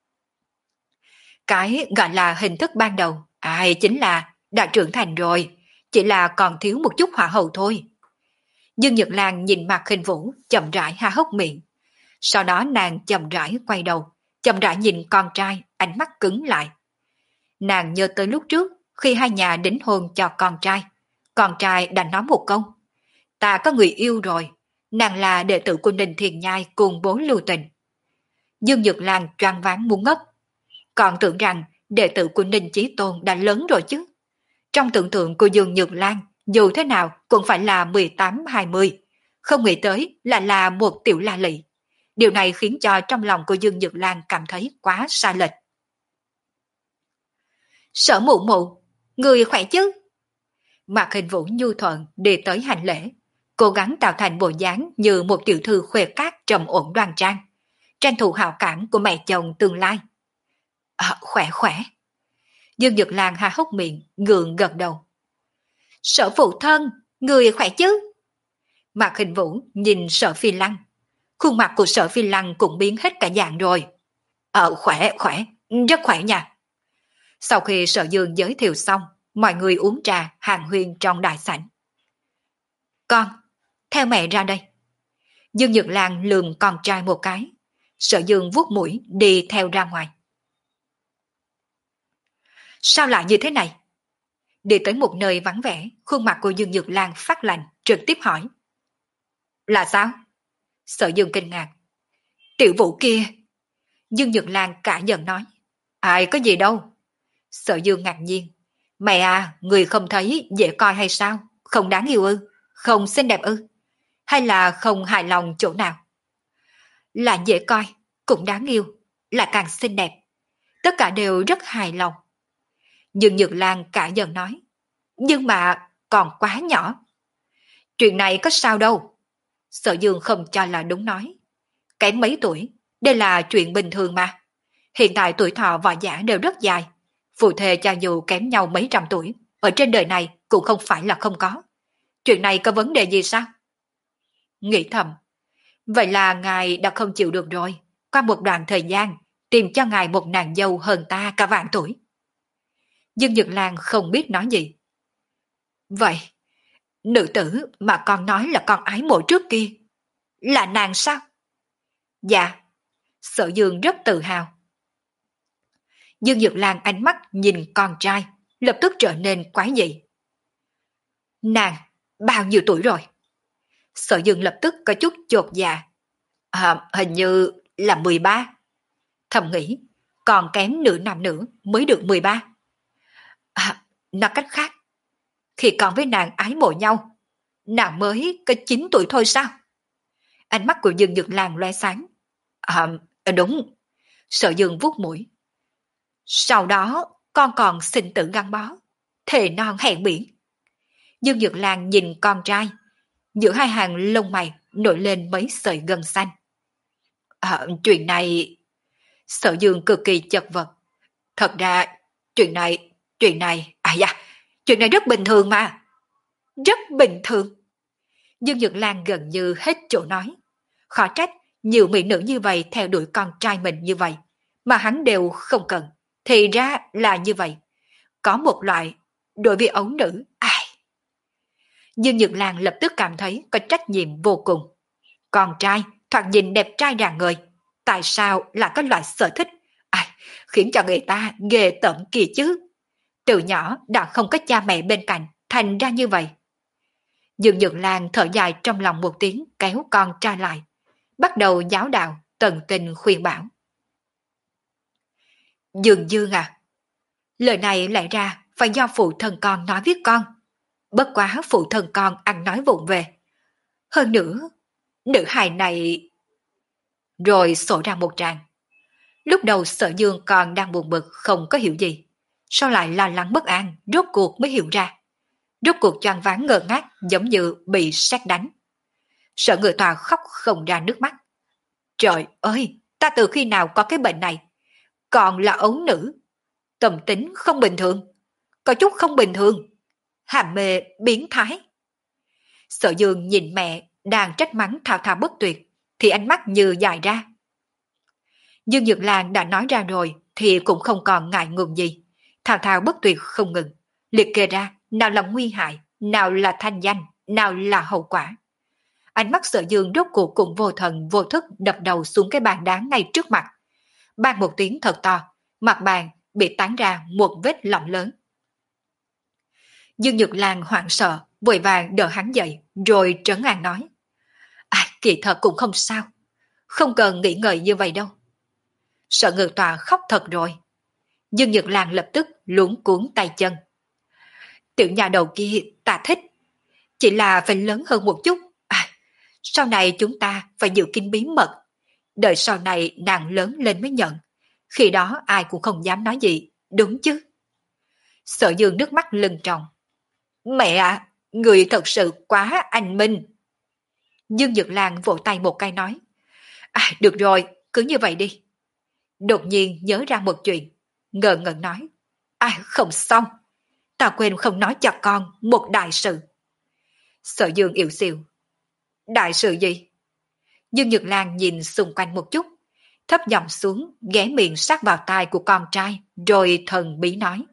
Cái gọi là hình thức ban đầu, ai chính là đã trưởng thành rồi, chỉ là còn thiếu một chút hỏa hậu thôi. Dương Nhật Lan nhìn Mạc Khinh Vũ chậm rãi há hốc miệng. Sau đó nàng chậm rãi quay đầu, chậm rãi nhìn con trai, ánh mắt cứng lại. Nàng nhớ tới lúc trước khi hai nhà đính hôn cho con trai. Con trai đã nói một câu. Ta có người yêu rồi, nàng là đệ tử của Ninh Thiên Nhai cùng Bố Lưu Tình. Dương Nhật Lan choáng váng muốn ngất. Còn tưởng rằng đệ tử của Ninh Chí Tôn đã lớn rồi chứ. Trong tưởng tượng của Dương Nhật Lan, dù thế nào cũng phải là mười tám hai mươi. Không nghĩ tới là là một tiểu la lị. Điều này khiến cho trong lòng của Dương Nhật Lan cảm thấy quá sai lệch. Sở Mụ Mụ, người khỏe chứ? Mạc Hình Vũ nhu thuận đi tới hành lễ, cố gắng tạo thành bộ dáng như một tiểu thư khuê cát trầm ổn đoan trang, tranh thủ hảo cảm của mẹ chồng tương lai. À, khỏe khỏe. Dương Nhật Lan há hốc miệng, gượng gật đầu. Sở phụ thân, người khỏe chứ? Mạc Hình Vũ nhìn Sở Phi Lăng. Khuôn mặt của Sở Phi Lăng cũng biến hết cả dạng rồi. Ờ, khỏe, khỏe, rất khỏe nha. Sau khi Sở Dương giới thiệu xong, mọi người uống trà hàng huyên trong đại sảnh. Con, theo mẹ ra đây. Dương Nhật Lan lườm con trai một cái. Sở Dương vuốt mũi đi theo ra ngoài. Sao lại như thế này? Đi tới một nơi vắng vẻ, khuôn mặt của Dương Nhật Lan phát lạnh, trực tiếp hỏi. Là sao? Sở Dương kinh ngạc. Tiểu Vũ kia. Dương Nhật Lan cả giận nói. Ai có gì đâu. Sở Dương ngạc nhiên. Mẹ à, người không thấy dễ coi hay sao? Không đáng yêu ư? Không xinh đẹp ư? Hay là không hài lòng chỗ nào? Là dễ coi, cũng đáng yêu, là càng xinh đẹp. Tất cả đều rất hài lòng. Dương Nhật Lan cả giận nói. Nhưng mà còn quá nhỏ. Chuyện này có sao đâu. Sở Dương không cho là đúng nói. Kém mấy tuổi, đây là chuyện bình thường mà. Hiện tại tuổi thọ võ giả đều rất dài. Phụ thề cho dù kém nhau mấy trăm tuổi, ở trên đời này cũng không phải là không có. Chuyện này có vấn đề gì sao? Nghĩ thầm. Vậy là ngài đã không chịu được rồi. Qua một đoạn thời gian, tìm cho ngài một nàng dâu hơn ta cả vạn tuổi. Dương Nhật Lan không biết nói gì. Vậy, nữ tử mà con nói là con ái mộ trước kia, là nàng sao? Dạ, Sở Dương rất tự hào. Dương Nhược Lan ánh mắt nhìn con trai, lập tức trở nên quái dị. Nàng, bao nhiêu tuổi rồi? Sở Dương lập tức có chút chột dạ. À, hình như là mười ba. Thầm nghĩ, còn kém nửa năm nữa mới được mười ba. À, nói cách khác, khi còn với nàng ái mộ nhau, nàng mới có chín tuổi thôi sao? Ánh mắt của Dương Nhược Lan lóe sáng. À, đúng. Sở Dương vuốt mũi. Sau đó, con còn sinh tử gắn bó, thề non hẹn biển. Dương Nhược Lan nhìn con trai, giữa hai hàng lông mày nổi lên mấy sợi gân xanh. À, chuyện này... Sở Dương cực kỳ chật vật. Thật ra, chuyện này, chuyện này, à da, chuyện này rất bình thường mà. Rất bình thường. Dương Nhược Lan gần như hết chỗ nói. Khó trách, nhiều mỹ nữ như vậy theo đuổi con trai mình như vậy, mà hắn đều không cần. Thì ra là như vậy. Có một loại, đối với ấu nữ, ai? Dương Nhược Lan lập tức cảm thấy có trách nhiệm vô cùng. Con trai, thoạt nhìn đẹp trai rạng ngời. Tại sao lại có loại sở thích? Ai, khiến cho người ta ghê tởm kỳ chứ. Từ nhỏ đã không có cha mẹ bên cạnh, thành ra như vậy. Dương Nhược Lan thở dài trong lòng một tiếng, kéo con trai lại. Bắt đầu giáo đạo, tận tình khuyên bảo. Dương Dương à, lời này lại ra phải do phụ thân con nói với con. Bất quá phụ thân con ăn nói vụng về. Hơn nữa, nữ hài này... Rồi sổ ra một tràng. Lúc đầu Sở Dương còn đang buồn bực không có hiểu gì. Sau lại lo lắng bất an, rốt cuộc mới hiểu ra. Rốt cuộc choáng váng ngơ ngác giống như bị sét đánh. Sở Người Tòa khóc không ra nước mắt. Trời ơi, ta từ khi nào có cái bệnh này? Còn là ấu nữ. Tâm tính không bình thường. Có chút không bình thường. Hàm mê biến thái. Sở Dương nhìn mẹ đang trách mắng thao thao bất tuyệt, thì ánh mắt như dài ra. Dương Nhược Lan đã nói ra rồi thì cũng không còn ngại ngùng gì. Thao thao bất tuyệt không ngừng, liệt kê ra nào là nguy hại, nào là thanh danh, nào là hậu quả. Ánh mắt Sở Dương rốt cuộc cũng vô thần vô thức đập đầu xuống cái bàn đá ngay trước mặt. Bang một tiếng thật to, mặt bàn bị tán ra một vết lỏng lớn. Dương Nhược Lan hoảng sợ, vội vàng đỡ hắn dậy, rồi trấn an nói. À, kỳ thật cũng không sao, không cần nghĩ ngợi như vậy đâu. Sở Ngự Tòa khóc thật rồi. Dương Nhược Lan lập tức luống cuốn tay chân. Tiểu nhà đầu kia ta thích, chỉ là phải lớn hơn một chút. À, sau này chúng ta phải giữ kín bí mật, đợi sau này nàng lớn lên mới nhận. Khi đó ai cũng không dám nói gì, đúng chứ? Sở Dương nước mắt lưng tròng. Mẹ ạ, à, người thật sự quá anh minh. Dương Nhược Lan vỗ tay một cái nói. À, được rồi, cứ như vậy đi. Đột nhiên nhớ ra một chuyện, ngờ ngẩn nói. À, không xong, ta quên không nói cho con một đại sự. Sở Dương yếu xìu. Đại sự gì? Dương Nhược Lan nhìn xung quanh một chút, thấp giọng xuống, ghé miệng sát vào tai của con trai, rồi thần bí nói.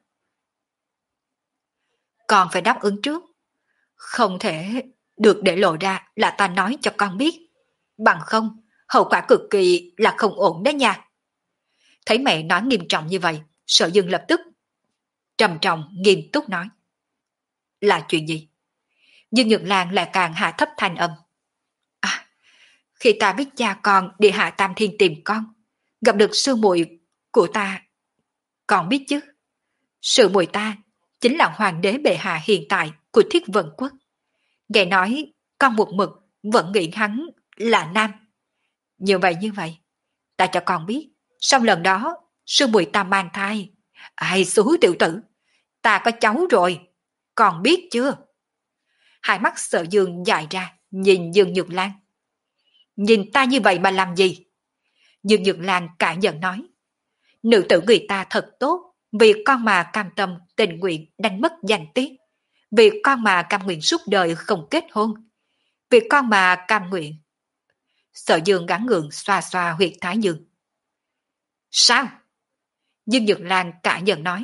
Con phải đáp ứng trước. Không thể được để lộ ra là ta nói cho con biết. Bằng không, hậu quả cực kỳ là không ổn đấy nha. Thấy mẹ nói nghiêm trọng như vậy, Sở Dương lập tức trầm trọng nghiêm túc nói. Là chuyện gì? Dương Nhược Lan lại càng hạ thấp thanh âm. À, khi ta biết cha con đi Hạ Tam Thiên tìm con, gặp được sư muội của ta, con biết chứ? Sư muội ta chính là hoàng đế bệ hạ hiện tại của Thiết Vận Quốc. Nghe nói con một mực vẫn nghĩ hắn là nam. Như vậy như vậy, ta cho con biết, sau lần đó sư muội ta mang thai. Ai xú tiểu tử, ta có cháu rồi, con biết chưa? Hai mắt Sở Dương dài ra, nhìn Dương Nhược Lan. Nhìn ta như vậy mà làm gì? Dương Nhược Lan cả giận nói. Nữ tử người ta thật tốt, vì con mà cam tâm tình nguyện đánh mất danh tiết. Vì con mà cam nguyện suốt đời không kết hôn. Vì con mà cam nguyện. Sở Dương gắn gượng xoa xoa huyệt thái dương. Sao? Dương Nhược Lan cả giận nói.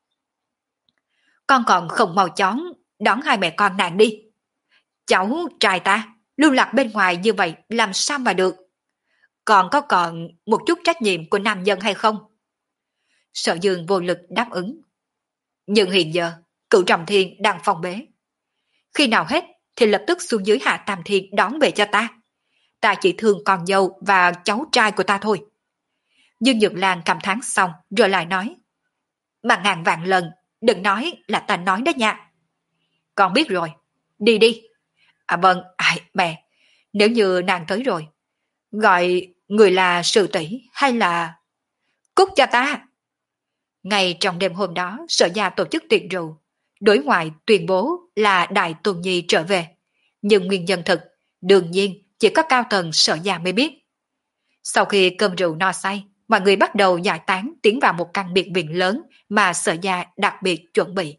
Con còn không mau chóng đón hai mẹ con nàng đi. Cháu trai ta lưu lạc bên ngoài như vậy làm sao mà được? Còn có còn một chút trách nhiệm của nam nhân hay không? Sở Dương vô lực đáp ứng. Nhưng hiện giờ, Cửu Trọng Thiên đang phòng bế. Khi nào hết thì lập tức xuống dưới Hạ Tam Thiên đón về cho ta. Ta chỉ thương con dâu và cháu trai của ta thôi. Dương Nhược Lan cảm thán xong rồi lại nói. Mà ngàn vạn lần, đừng nói là ta nói đó nha. Con biết rồi, đi đi. À vâng, ai, mẹ, nếu như nàng tới rồi, gọi người là Sự Tỷ hay là... Cút cho ta. Ngay trong đêm hôm đó, Sở Gia tổ chức tiệc rượu. Đối ngoại tuyên bố là Đại Tôn Nhi trở về. Nhưng nguyên nhân thực, đương nhiên chỉ có cao tầng Sở Gia mới biết. Sau khi cơm rượu no say, mọi người bắt đầu giải tán tiến vào một căn biệt viện lớn mà Sở Gia đặc biệt chuẩn bị.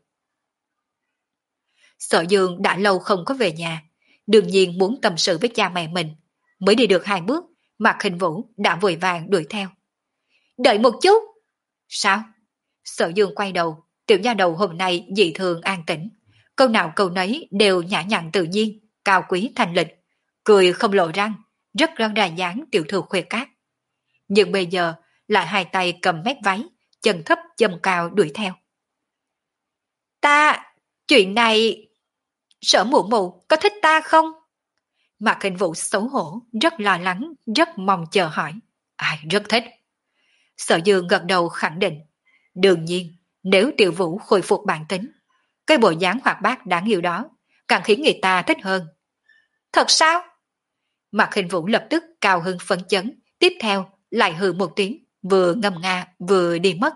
Sở Dương đã lâu không có về nhà, đương nhiên muốn tâm sự với cha mẹ mình. Mới đi được hai bước, Mạc Hình Vũ đã vội vàng đuổi theo. Đợi một chút. Sao? Sở Dương quay đầu, tiểu nha đầu hôm nay dị thường an tĩnh. Câu nào câu nấy đều nhã nhặn tự nhiên, cao quý thanh lịch, cười không lộ răng, rất rõ ra dáng tiểu thư khuê cát. Nhưng bây giờ lại hai tay cầm mép váy, chân thấp chân cao đuổi theo. Ta, chuyện này... Sở mụ mụ có thích ta không? Mạc Hình Vũ xấu hổ, rất lo lắng, rất mong chờ hỏi. Ai rất thích. Sở Dương gật đầu khẳng định. Đương nhiên, nếu Tiểu Vũ khôi phục bản tính, cái bộ dáng hoạt bát đáng yêu đó càng khiến người ta thích hơn. Thật sao? Mạc Hình Vũ lập tức cao hứng phấn chấn, tiếp theo lại hừ một tiếng, vừa ngâm nga vừa đi mất.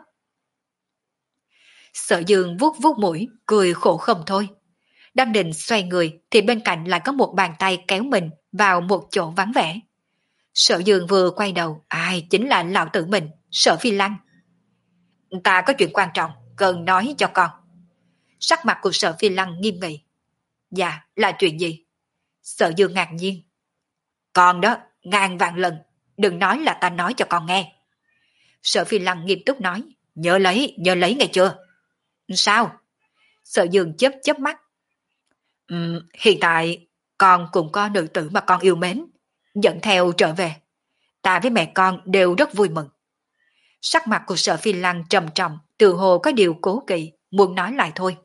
Sở Dương vuốt vuốt mũi, cười khổ không thôi. Đang định xoay người thì bên cạnh lại có một bàn tay kéo mình vào một chỗ vắng vẻ. Sở Dương vừa quay đầu, ai chính là lão tử mình, Sở Phi Lăng. Ta có chuyện quan trọng, cần nói cho con. Sắc mặt của Sở Phi Lăng nghiêm nghị. Dạ, là chuyện gì? Sở Dương ngạc nhiên. Con đó, ngàn vạn lần, đừng nói là ta nói cho con nghe. Sở Phi Lăng nghiêm túc nói. Nhớ lấy, nhớ lấy nghe chưa? Sao? Sở Dương chớp chớp mắt. Uhm, hiện tại con cũng có nữ tử mà con yêu mến, dẫn theo trở về. Ta với mẹ con đều rất vui mừng. Sắc mặt của Sở Phi Lăng trầm trọng, tự hồ có điều cố kỵ, muốn nói lại thôi.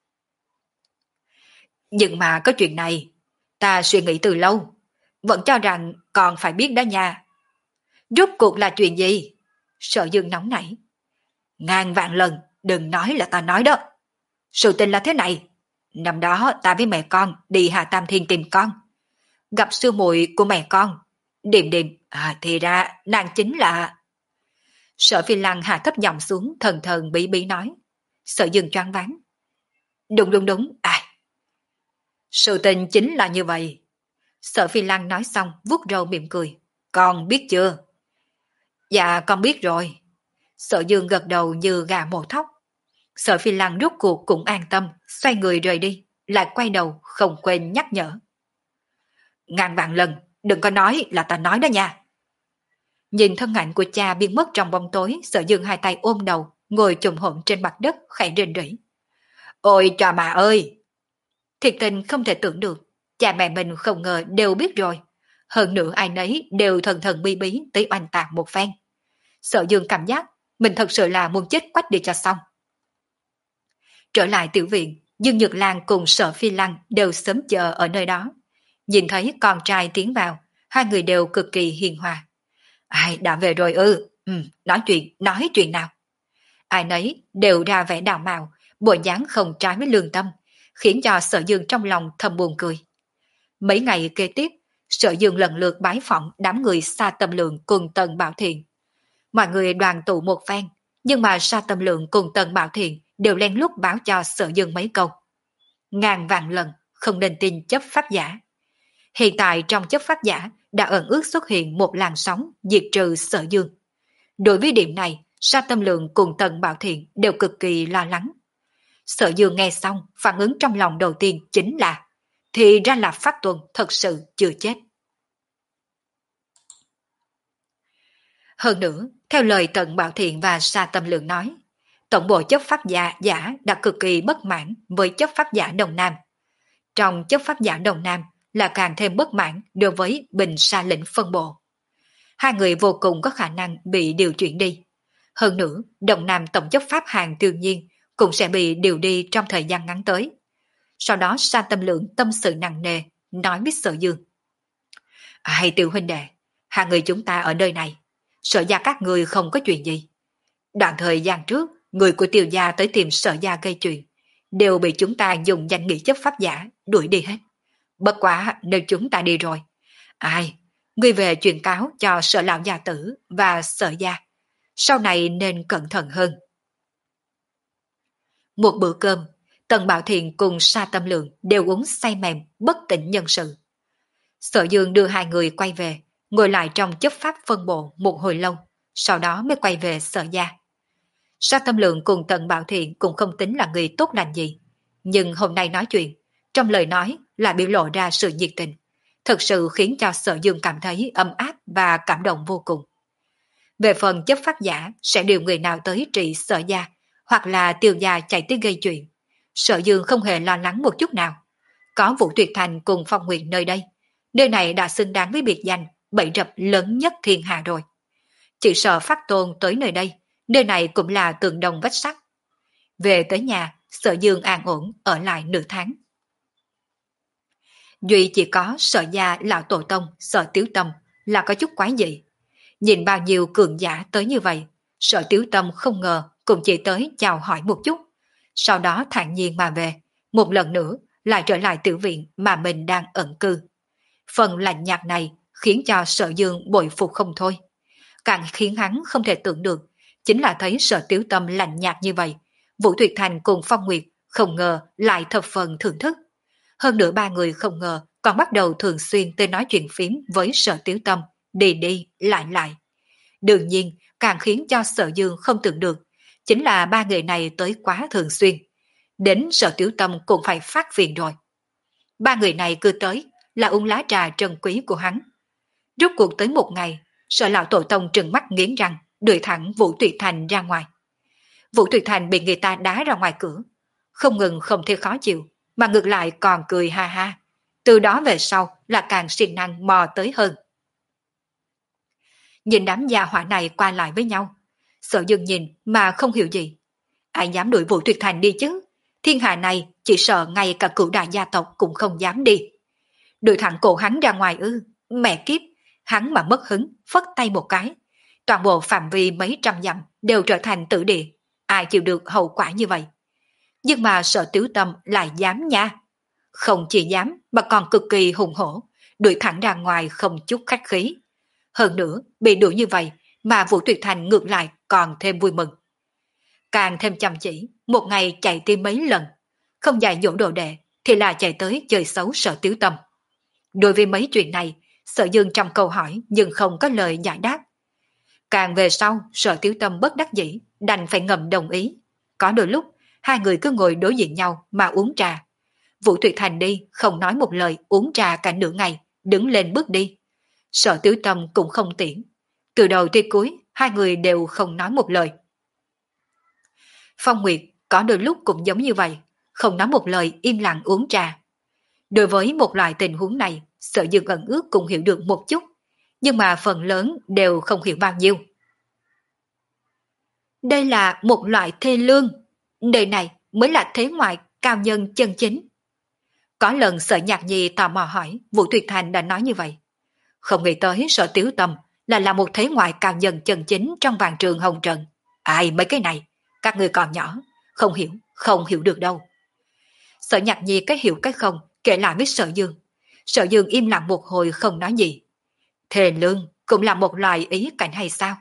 Nhưng mà có chuyện này, ta suy nghĩ từ lâu, vẫn cho rằng con phải biết đó nha. Rốt cuộc là chuyện gì? Sở Dương nóng nảy. Ngàn vạn lần, đừng nói là ta nói đó. Sự tình là thế này. Năm đó ta với mẹ con đi Hạ Tam Thiên tìm con. Gặp sư muội của mẹ con. Điềm điềm, à, thì ra nàng chính là... Sở Phi Lăng hạ thấp giọng xuống, thần thần bí bí nói. Sở Dương choáng váng. Đúng đúng đúng, à. Sự tình chính là như vậy. Sở Phi Lăng nói xong, vuốt râu mỉm cười. Con biết chưa? Dạ con biết rồi. Sở Dương gật đầu như gà mổ thóc. Sở Phi Lăng rút cuộc cũng an tâm, xoay người rời đi, lại quay đầu không quên nhắc nhở. Ngàn vạn lần, đừng có nói là ta nói đó nha. Nhìn thân ảnh của cha biến mất trong bóng tối, Sở Dương hai tay ôm đầu, ngồi chồm hổm trên mặt đất khẽ rên rỉ. Ôi cha mà ơi! Thiệt tình không thể tưởng được, cha mẹ mình không ngờ đều biết rồi. Hơn nữa ai nấy đều thần thần bí bí tới oanh tạc một phen. Sở Dương cảm giác mình thật sự là muốn chết quách đi cho xong. Trở lại tiểu viện, Dương Nhược Lan cùng Sở Phi Lăng đều sớm chờ ở nơi đó. Nhìn thấy con trai tiến vào, hai người đều cực kỳ hiền hòa. Ai đã về rồi ư? Ừ, nói chuyện, nói chuyện nào. Ai nấy đều ra vẻ đào mạo, bộ dáng không trái với lương tâm, khiến cho Sở Dương trong lòng thầm buồn cười. Mấy ngày kế tiếp, Sở Dương lần lượt bái phỏng đám người Sa Tâm Lượng cùng Tần Bảo Thiện. Mọi người đoàn tụ một phen, nhưng mà Sa Tâm Lượng cùng Tần Bảo Thiện đều len lút báo cho Sở Dương mấy câu. Ngàn vạn lần không nên tin chấp pháp giả. Hiện tại trong chấp pháp giả đã ẩn ước xuất hiện một làn sóng diệt trừ Sở Dương. Đối với điểm này, Sa Tâm Lượng cùng Tần Bảo Thiện đều cực kỳ lo lắng. Sở Dương nghe xong, phản ứng trong lòng đầu tiên chính là thì ra là Pháp Tuần thật sự chưa chết. Hơn nữa, theo lời Tần Bảo Thiện và Sa Tâm Lượng nói, tổng bộ chấp pháp giả giả đã cực kỳ bất mãn với chấp pháp giả Đông Nam. Trong chấp pháp giả Đông Nam là càng thêm bất mãn đối với Bình Sa lĩnh phân bộ. Hai người vô cùng có khả năng bị điều chuyển đi. Hơn nữa, Đông Nam tổng chấp pháp Hàng Tiêu Nhiên cũng sẽ bị điều đi trong thời gian ngắn tới. Sau đó Sa Tâm Lượng tâm sự nặng nề, nói với Sở Dương. Hay Tiểu huynh đệ, hai người chúng ta ở nơi này, Sở gia các người không có chuyện gì. Đoạn thời gian trước, người của Tiêu gia tới tìm Sở gia gây chuyện, đều bị chúng ta dùng danh nghĩa chấp pháp giả đuổi đi hết. Bất quá nếu chúng ta đi rồi, ai, ngươi về truyền cáo cho Sở lão gia tử và Sở gia, sau này nên cẩn thận hơn. Một bữa cơm, Tần Bảo Thiện cùng Sa Tâm Lượng đều uống say mềm, bất tỉnh nhân sự. Sở Dương đưa hai người quay về, ngồi lại trong chấp pháp phân bộ một hồi lâu, sau đó mới quay về Sở gia. Sa Tâm Lượng cùng Tần Bảo Thiện cũng không tính là người tốt lành gì, nhưng hôm nay nói chuyện, trong lời nói lại biểu lộ ra sự nhiệt tình, thực sự khiến cho Sở Dương cảm thấy ấm áp và cảm động vô cùng. Về phần chấp pháp giả sẽ điều người nào tới trị Sở gia, hoặc là Tiêu gia chạy tới gây chuyện, Sở Dương không hề lo lắng một chút nào. Có Vũ Tuyệt Thành cùng Phong Nguyệt nơi đây, nơi này đã xứng đáng với biệt danh bẫy rập lớn nhất thiên hạ rồi. Chỉ sợ Phát Tôn tới nơi đây, nơi này cũng là tường đồng vách sắt. Về tới nhà, Sở Dương an ổn ở lại nửa tháng. Duy chỉ có Sở gia lão tổ tông Sở Tiếu Tâm là có chút quái dị. Nhìn bao nhiêu cường giả tới như vậy, Sở Tiếu Tâm không ngờ cũng chỉ tới chào hỏi một chút, sau đó thản nhiên mà về, một lần nữa lại trở lại tiểu viện mà mình đang ẩn cư. Phần lạnh nhạt này khiến cho Sở Dương bội phục không thôi. Càng khiến hắn không thể tưởng được, chính là thấy Sở Tiếu Tâm lạnh nhạt như vậy, Vũ Tuyệt Thành cùng Phong Nguyệt không ngờ lại thập phần thưởng thức. Hơn nữa ba người không ngờ còn bắt đầu thường xuyên tới nói chuyện phím với Sở Tiếu Tâm, đi đi lại lại. Đương nhiên, càng khiến cho Sở Dương không tưởng được, chính là ba người này tới quá thường xuyên. Đến Sở Tiếu Tâm cũng phải phát phiền rồi. Ba người này cứ tới là uống lá trà trân quý của hắn. Rốt cuộc tới một ngày, Sở lão tổ tông trừng mắt nghiến răng, đuổi thẳng Vũ Tuyệt Thành ra ngoài. Vũ Tuyệt Thành bị người ta đá ra ngoài cửa, không ngừng không thấy khó chịu, mà ngược lại còn cười ha ha. Từ đó về sau là càng siêng năng mò tới hơn. Nhìn đám gia hỏa này qua lại với nhau, Sở Dương nhìn mà không hiểu gì. Ai dám đuổi Vũ Tuyệt Thành đi chứ? Thiên hạ này chỉ sợ ngay cả cửu đại gia tộc cũng không dám đi. Đuổi thẳng cổ hắn ra ngoài ư? Mẹ kiếp, hắn mà mất hứng, phất tay một cái. Toàn bộ phạm vi mấy trăm dặm đều trở thành tử địa. Ai chịu được hậu quả như vậy? Nhưng mà Sở Tiếu Tâm lại dám nha. Không chỉ dám mà còn cực kỳ hùng hổ, đuổi thẳng ra ngoài không chút khách khí. Hơn nữa, bị đuổi như vậy mà Vũ Tuyệt Thành ngược lại còn thêm vui mừng. Càng thêm chăm chỉ, một ngày chạy đi mấy lần, không dạy dỗ đồ đệ thì là chạy tới chơi xấu Sở Tiếu Tâm. Đối với mấy chuyện này, Sở Dương trong câu hỏi nhưng không có lời giải đáp. Càng về sau, Sở Tiếu Tâm bất đắc dĩ, đành phải ngầm đồng ý. Có đôi lúc, hai người cứ ngồi đối diện nhau mà uống trà. Vũ Tuyệt Thành đi, không nói một lời, uống trà cả nửa ngày, đứng lên bước đi. Sở Tiếu Tâm cũng không tiễn. Từ đầu tới cuối, hai người đều không nói một lời. Phong Nguyệt có đôi lúc cũng giống như vậy, không nói một lời, im lặng uống trà. Đối với một loại tình huống này, Sở Dương ẩn ước cũng hiểu được một chút, nhưng mà phần lớn đều không hiểu bao nhiêu. Đây là một loại thê lương, đời này mới là thế ngoại cao nhân chân chính. Có lần Sở Nhạc Nhi tò mò hỏi, Vũ Tuyệt Thành đã nói như vậy. Không nghĩ tới Sở Tiếu Tâm là là một thế ngoại cao nhân chân chính trong vàng trường hồng trần. Ai mấy cái này, các người còn nhỏ, không hiểu, không hiểu được đâu. Sở Nhạc Nhi cái hiểu cái không, kể lại với Sở Dương. Sở Dương im lặng một hồi không nói gì. Thề lương cũng là một loại ý cảnh hay sao?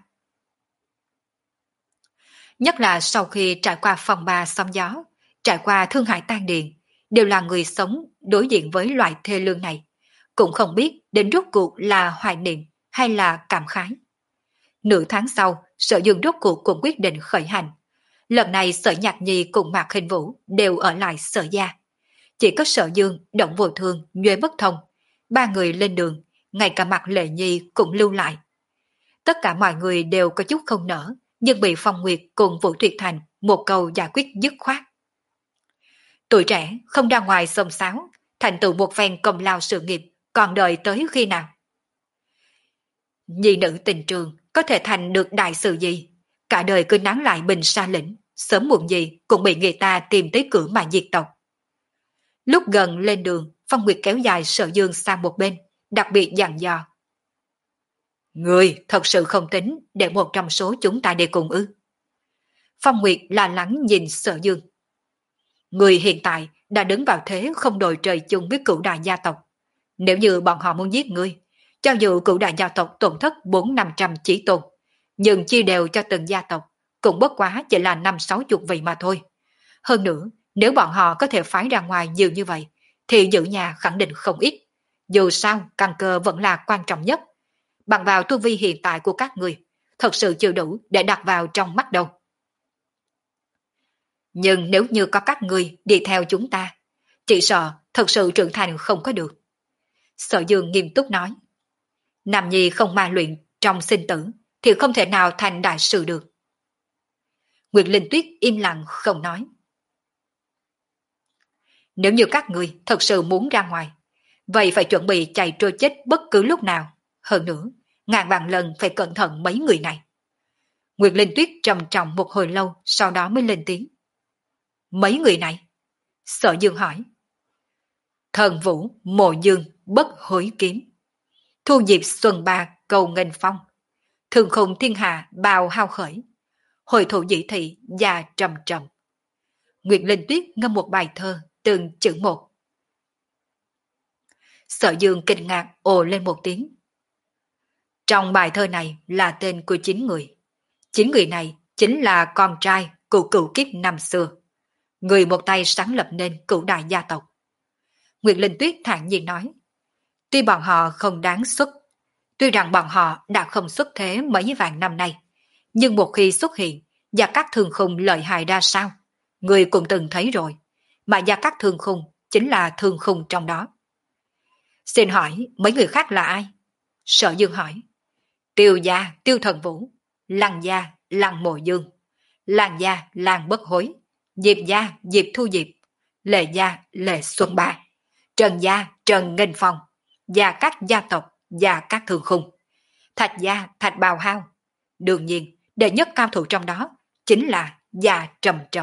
Nhất là sau khi trải qua phong ba sóng gió, trải qua thương hại tan điền, đều là người sống đối diện với loại thê lương này. Cũng không biết đến rốt cuộc là hoài niệm hay là cảm khái. Nửa tháng sau, Sở Dương rốt cuộc cũng quyết định khởi hành. Lần này Sở Nhạc Nhi cùng Mạc Hình Vũ đều ở lại Sở gia. Chỉ có Sở Dương, Động Vô Thương, Nhuế Bất Thông. Ba người lên đường, ngay cả Mạc Lệ Nhi cũng lưu lại. Tất cả mọi người đều có chút không nỡ, nhưng bị Phong Nguyệt cùng Vũ Tuyệt Thành một câu giải quyết dứt khoát. Tuổi trẻ không ra ngoài xông xáo, thành tựu một phen công lao sự nghiệp, còn đợi tới khi nào? Nhi nữ tình trường có thể thành được đại sự gì? cả đời cứ nán lại Bình Sa lĩnh, sớm muộn gì cũng bị người ta tìm tới cửa mà diệt tộc. Lúc gần lên đường, Phong Nguyệt kéo dài Sở Dương sang một bên, đặc biệt dặn dò. Người thật sự không tính để một trong số chúng ta đi cùng ư? Phong Nguyệt lo lắng nhìn Sở Dương. Người hiện tại đã đứng vào thế không đội trời chung với cửu đại gia tộc. Nếu như bọn họ muốn giết ngươi, cho dù cửu đại gia tộc tổn thất bốn năm trăm chí tôn, nhưng chia đều cho từng gia tộc, cũng bất quá chỉ là năm sáu chục vị mà thôi. Hơn nữa, nếu bọn họ có thể phái ra ngoài nhiều như vậy, thì giữ nhà khẳng định không ít. Dù sao, căn cơ vẫn là quan trọng nhất. Bằng vào tu vi hiện tại của các người, thật sự chưa đủ để đặt vào trong mắt đâu. Nhưng nếu như có các người đi theo chúng ta, chỉ sợ thật sự trưởng thành không có được. Sở Dương nghiêm túc nói. Nam nhi không ma luyện trong sinh tử, thì không thể nào thành đại sự được. Nguyệt Linh Tuyết im lặng không nói. Nếu như các người thật sự muốn ra ngoài, vậy phải chuẩn bị chạy trôi chết bất cứ lúc nào. Hơn nữa, ngàn vạn lần phải cẩn thận mấy người này. Nguyệt Linh Tuyết trầm trọng một hồi lâu, sau đó mới lên tiếng. Mấy người này? Sở Dương hỏi. Thần Vũ, Mộ Dương, Bất Hối Kiếm, Thu Diệp Xuân Ba, Cầu Nghênh Phong, Thường Khùng Thiên Hà, Bào Hao Khởi, Hồi Thủ Dĩ Thị, Già Trầm Trầm. Nguyệt Linh Tuyết ngâm một bài thơ, từng chữ một. Sở Dương kinh ngạc ồ lên một tiếng. Trong bài thơ này là tên của chín người. Chín người này chính là con trai của cựu kiếp năm xưa. Người một tay sáng lập nên cửu đại gia tộc. Nguyệt Linh Tuyết thản nhiên nói. Tuy bọn họ không đáng xuất, tuy rằng bọn họ đã không xuất thế mấy vạn năm nay, nhưng một khi xuất hiện, Gia Cát Thường Khung lợi hại ra sao? Người cũng từng thấy rồi, mà Gia Cát Thường Khung chính là Thường Khung trong đó. Xin hỏi mấy người khác là ai? Sở Dương hỏi. Tiêu gia, Tiêu Thần Vũ, Lăng gia, Lăng Mộ Dương, Làng gia, Làng Bất Hối, Diệp gia, Diệp Thu Diệp, Lệ gia, Lệ Xuân Ba, Trần gia, Trần Nghênh Phong, Gia Cát gia tộc, Gia Cát Thường Khung, Thạch gia, Thạch Bào Hao. Đương nhiên, đệ nhất cao thủ trong đó chính là Gia Trầm Trầm.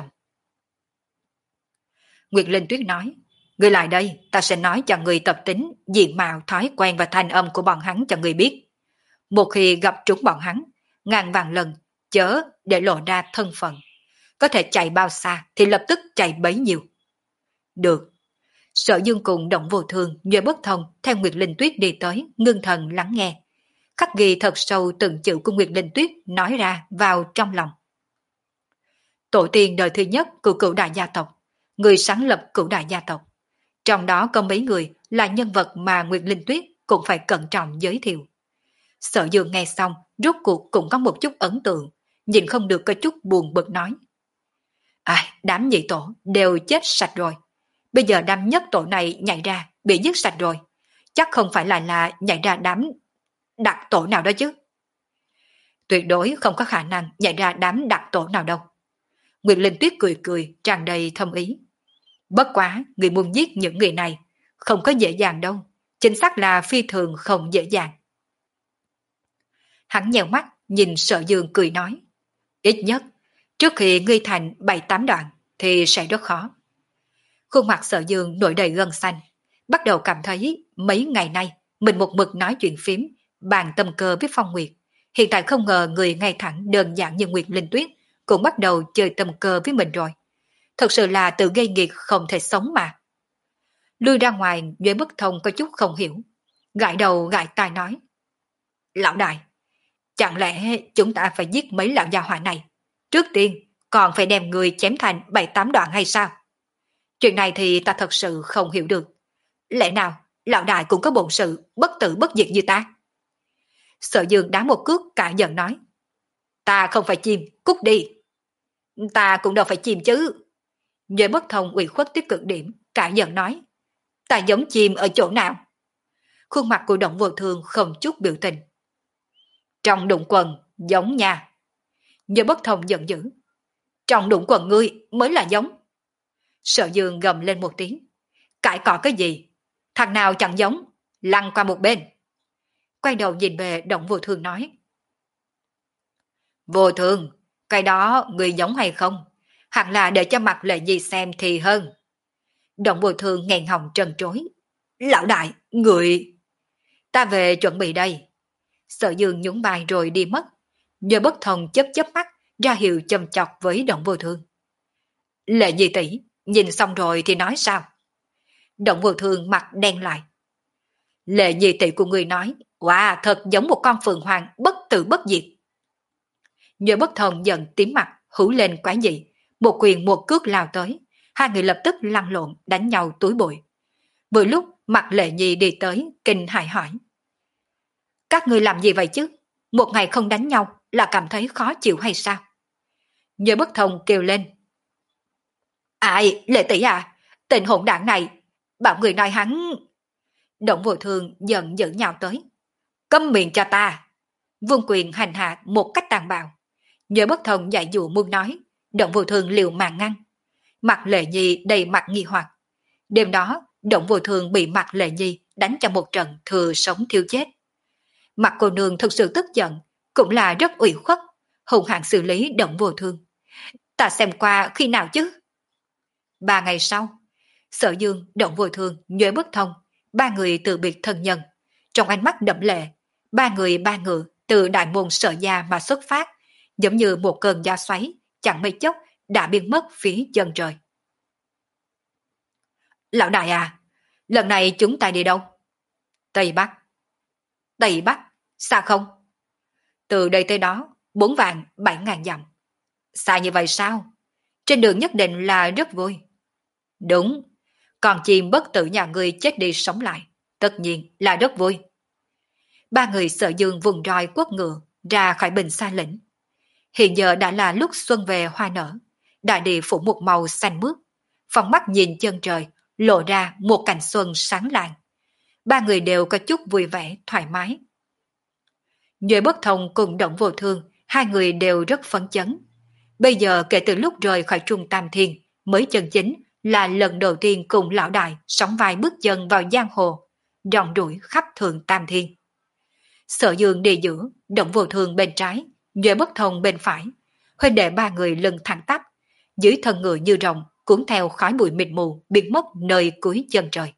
Nguyệt Linh Tuyết nói, người lại đây, ta sẽ nói cho người tập tính, diện mạo, thói quen và thanh âm của bọn hắn cho người biết. Một khi gặp trúng bọn hắn, ngàn vạn lần, chớ để lộ ra thân phận. Có thể chạy bao xa thì lập tức chạy bấy nhiêu. Được. Sở Dương cùng Động Vô Thương, Nhuệ Bất Thông theo Nguyệt Linh Tuyết đi tới, ngưng thần lắng nghe. Khắc ghi thật sâu từng chữ của Nguyệt Linh Tuyết nói ra vào trong lòng. Tổ tiên đời thứ nhất của cửu đại gia tộc, người sáng lập cửu đại gia tộc. Trong đó có mấy người là nhân vật mà Nguyệt Linh Tuyết cũng phải cẩn trọng giới thiệu. Sở Dương nghe xong, rốt cuộc cũng có một chút ấn tượng, nhìn không được có chút buồn bực nói. À, đám nhị tổ đều chết sạch rồi. Bây giờ đám nhất tổ này nhảy ra, bị giết sạch rồi. Chắc không phải là là nhảy ra đám đặc tổ nào đó chứ. Tuyệt đối không có khả năng nhảy ra đám đặc tổ nào đâu. Nguyệt Linh Tuyết cười cười, tràn đầy thâm ý. Bất quá, người muốn giết những người này, không có dễ dàng đâu. Chính xác là phi thường không dễ dàng. Hắn nhèo mắt, nhìn Sở Dương cười nói. Ít nhất, trước khi ngươi thành bảy tám đoạn, thì sẽ rất khó. Khuôn mặt Sở Dương nổi đầy gân xanh, bắt đầu cảm thấy mấy ngày nay mình một mực nói chuyện phím, bàn tâm cơ với Phong Nguyệt. Hiện tại không ngờ người ngay thẳng đơn giản như Nguyệt Linh Tuyết cũng bắt đầu chơi tâm cơ với mình rồi. Thật sự là tự gây nghiệt không thể sống mà. Lui ra ngoài, Nhuế Bất Thông có chút không hiểu. Gãi đầu gãi tai nói. Lão đại, chẳng lẽ chúng ta phải giết mấy lão gia hỏa này? Trước tiên, còn phải đem người chém thành bảy tám đoạn hay sao? Chuyện này thì ta thật sự không hiểu được. Lẽ nào, lão đại cũng có bổn sự bất tử bất diệt như ta? Sở Dương đá một cước cả giận nói. Ta không phải chim, cút đi. Ta cũng đâu phải chim chứ. Nhuệ Bất Thông ủy khuất tới cực điểm, cả giận nói. Ta giống chim ở chỗ nào? Khuôn mặt của Động Vô Thương không chút biểu tình. Trong đụng quần, giống nha. Nhuệ Bất Thông giận dữ. Trong đụng quần ngươi mới là giống. Sở Dương gầm lên một tiếng. Cãi cọ cái gì? Thằng nào chẳng giống, lăn qua một bên. Quay đầu nhìn về Động Vô Thương nói. Vô Thương, Cái đó người giống hay không? Hẳn là để cho mặt Lệ Nhi xem thì hơn. Động Bồi Thường nghẹn họng trần trối. Lão đại, người... Ta về chuẩn bị đây. Sở Dương nhún vai rồi đi mất. Nhờ bất thông chớp chớp mắt, ra hiệu châm chọc với Động Vô Thương. Lệ Nhi tỷ, nhìn xong rồi thì nói sao? Động Vô Thương mặt đen lại. Lệ Nhi tỷ của người nói, wow, thật giống một con phượng hoàng bất tử bất diệt. Nhờ bất thông giận tím mặt, hú lên quái dị, một quyền một cước lao tới, hai người lập tức lăn lộn đánh nhau túi bụi. Vừa lúc mặt Lệ Nhi đi tới, kinh hãi hỏi. Các người làm gì vậy chứ? Một ngày không đánh nhau là cảm thấy khó chịu hay sao? Nhờ bất thông kêu lên. Ai, Lệ tỷ à, tình hỗn đảng này, bảo người nói hắn... Động Vô Thương giận dữ nhào tới. Câm miệng cho ta. Vương quyền hành hạ một cách tàn bạo. Nhờ bất thông dạy dụ muốn nói, Động Vô Thương liều mạng ngăn. Mặt Lệ Nhi đầy mặt nghi hoặc. Đêm đó, Động Vô Thương bị mặt Lệ Nhi đánh cho một trận thừa sống thiếu chết. Mặt cô nương thực sự tức giận, cũng là rất ủy khuất, hùng hãn xử lý Động Vô Thương. Ta xem qua khi nào chứ? Ba ngày sau, Sở Dương, Động Vô Thương, Nhuế Bất Thông, ba người từ biệt thân nhân. Trong ánh mắt đẫm lệ, ba người ba ngựa từ đại môn Sở gia mà xuất phát, giống như một cơn gió xoáy, chẳng mấy chốc đã biến mất phía chân trời. Lão đại à, lần này chúng ta đi đâu? Tây Bắc. Tây Bắc, xa không? Từ đây tới đó, bốn vạn, bảy ngàn dặm. Xa như vậy sao? Trên đường nhất định là rất vui. Đúng, còn chim bất tử nhà ngươi chết đi sống lại, tất nhiên là rất vui. Ba người Sở Dương vùng roi quất ngựa ra khỏi Bình Sa lĩnh. Hiện giờ đã là lúc xuân về hoa nở, đại địa phủ một màu xanh mướt, phóng mắt nhìn chân trời, lộ ra một cảnh xuân sáng lạng. Ba người đều có chút vui vẻ, thoải mái. Nhuệ Bất Thông cùng Động Vô Thương, hai người đều rất phấn chấn. Bây giờ kể từ lúc rời khỏi Trung Tam Thiên, mới chân chính là lần đầu tiên cùng lão đại sóng vai bước chân vào giang hồ, rong ruổi khắp Thượng Tam Thiên. Sở Dương đi giữa, Động Vô Thương bên trái, Nhuệ Bất Thông bên phải, huynh đệ ba người lưng thẳng tắp, dưới thân ngựa như rồng, cuốn theo khói bụi mịt mù biến mất nơi cuối chân trời.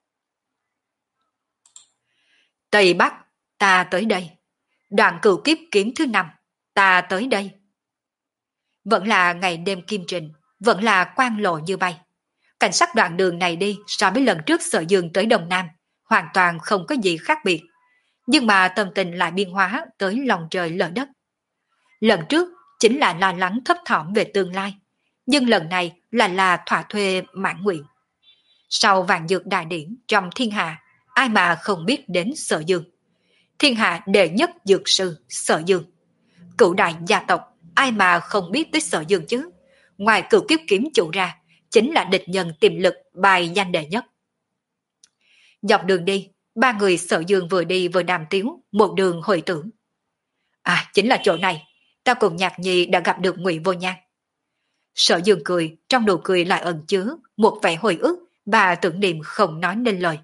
Tây Bắc, ta tới đây. Đoạn cửu kiếp kiếm thứ năm, ta tới đây. Vẫn là ngày đêm kim trình, vẫn là quang lộ như bay. Cảnh sắc đoạn đường này đi so với lần trước Sở Dương tới Đông Nam, hoàn toàn không có gì khác biệt. Nhưng mà tâm tình lại biên hóa tới lòng trời lở đất. Lần trước chính là lo lắng thấp thỏm về tương lai, nhưng lần này là là thỏa thuê mãn nguyện. Sau vạn dược đại điển trong thiên hạ, ai mà không biết đến Sở Dương. Thiên hạ đệ nhất dược sư Sở Dương. Cửu đại gia tộc, ai mà không biết tới Sở Dương chứ? Ngoài cửu kiếp kiếm chủ ra, chính là địch nhân tiềm lực bài danh đệ nhất. Dọc đường đi, ba người Sở Dương vừa đi vừa đàm tiếu, một đường hồi tưởng. À, chính là chỗ này, ta cùng Nhạc Nhi đã gặp được Ngụy Vô Nhan. Sở Dương cười, trong nụ cười lại ẩn chứa một vẻ hồi ức và tưởng niệm không nói nên lời.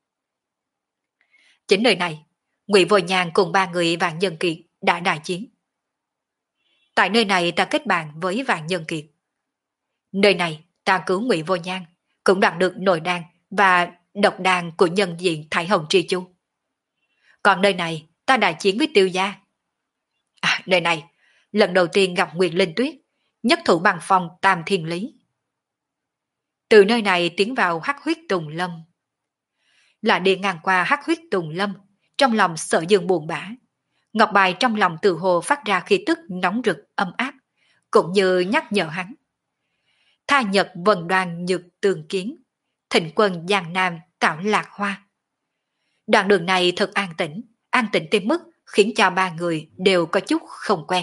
Chính nơi này, Ngụy Vô Nhan cùng ba người Vạn Nhân Kiệt đã đại chiến. Tại nơi này ta kết bạn với Vạn Nhân Kiệt. Nơi này ta cứu Ngụy Vô Nhan, cũng đạt được nội đan và độc đan của nhân diện Thái Hồng Tri Chu. Còn nơi này ta đại chiến với Tiêu Gia. À, nơi này, lần đầu tiên gặp Nguyệt Linh Tuyết, nhất thủ bằng phòng Tam Thiên Lý. Từ nơi này tiến vào Hắc Huyết Tùng Lâm. Là đi ngang qua Hắc Huyết Tùng Lâm, trong lòng Sở Dương buồn bã. Ngọc bài trong lòng tự hồ phát ra khí tức nóng rực âm áp, cũng như nhắc nhở hắn. Tha nhật vần đoan nhược tường kiến, thịnh quân giang nam tạo lạc hoa. Đoạn đường này thật an tĩnh, an tĩnh tới mức khiến cho ba người đều có chút không quen.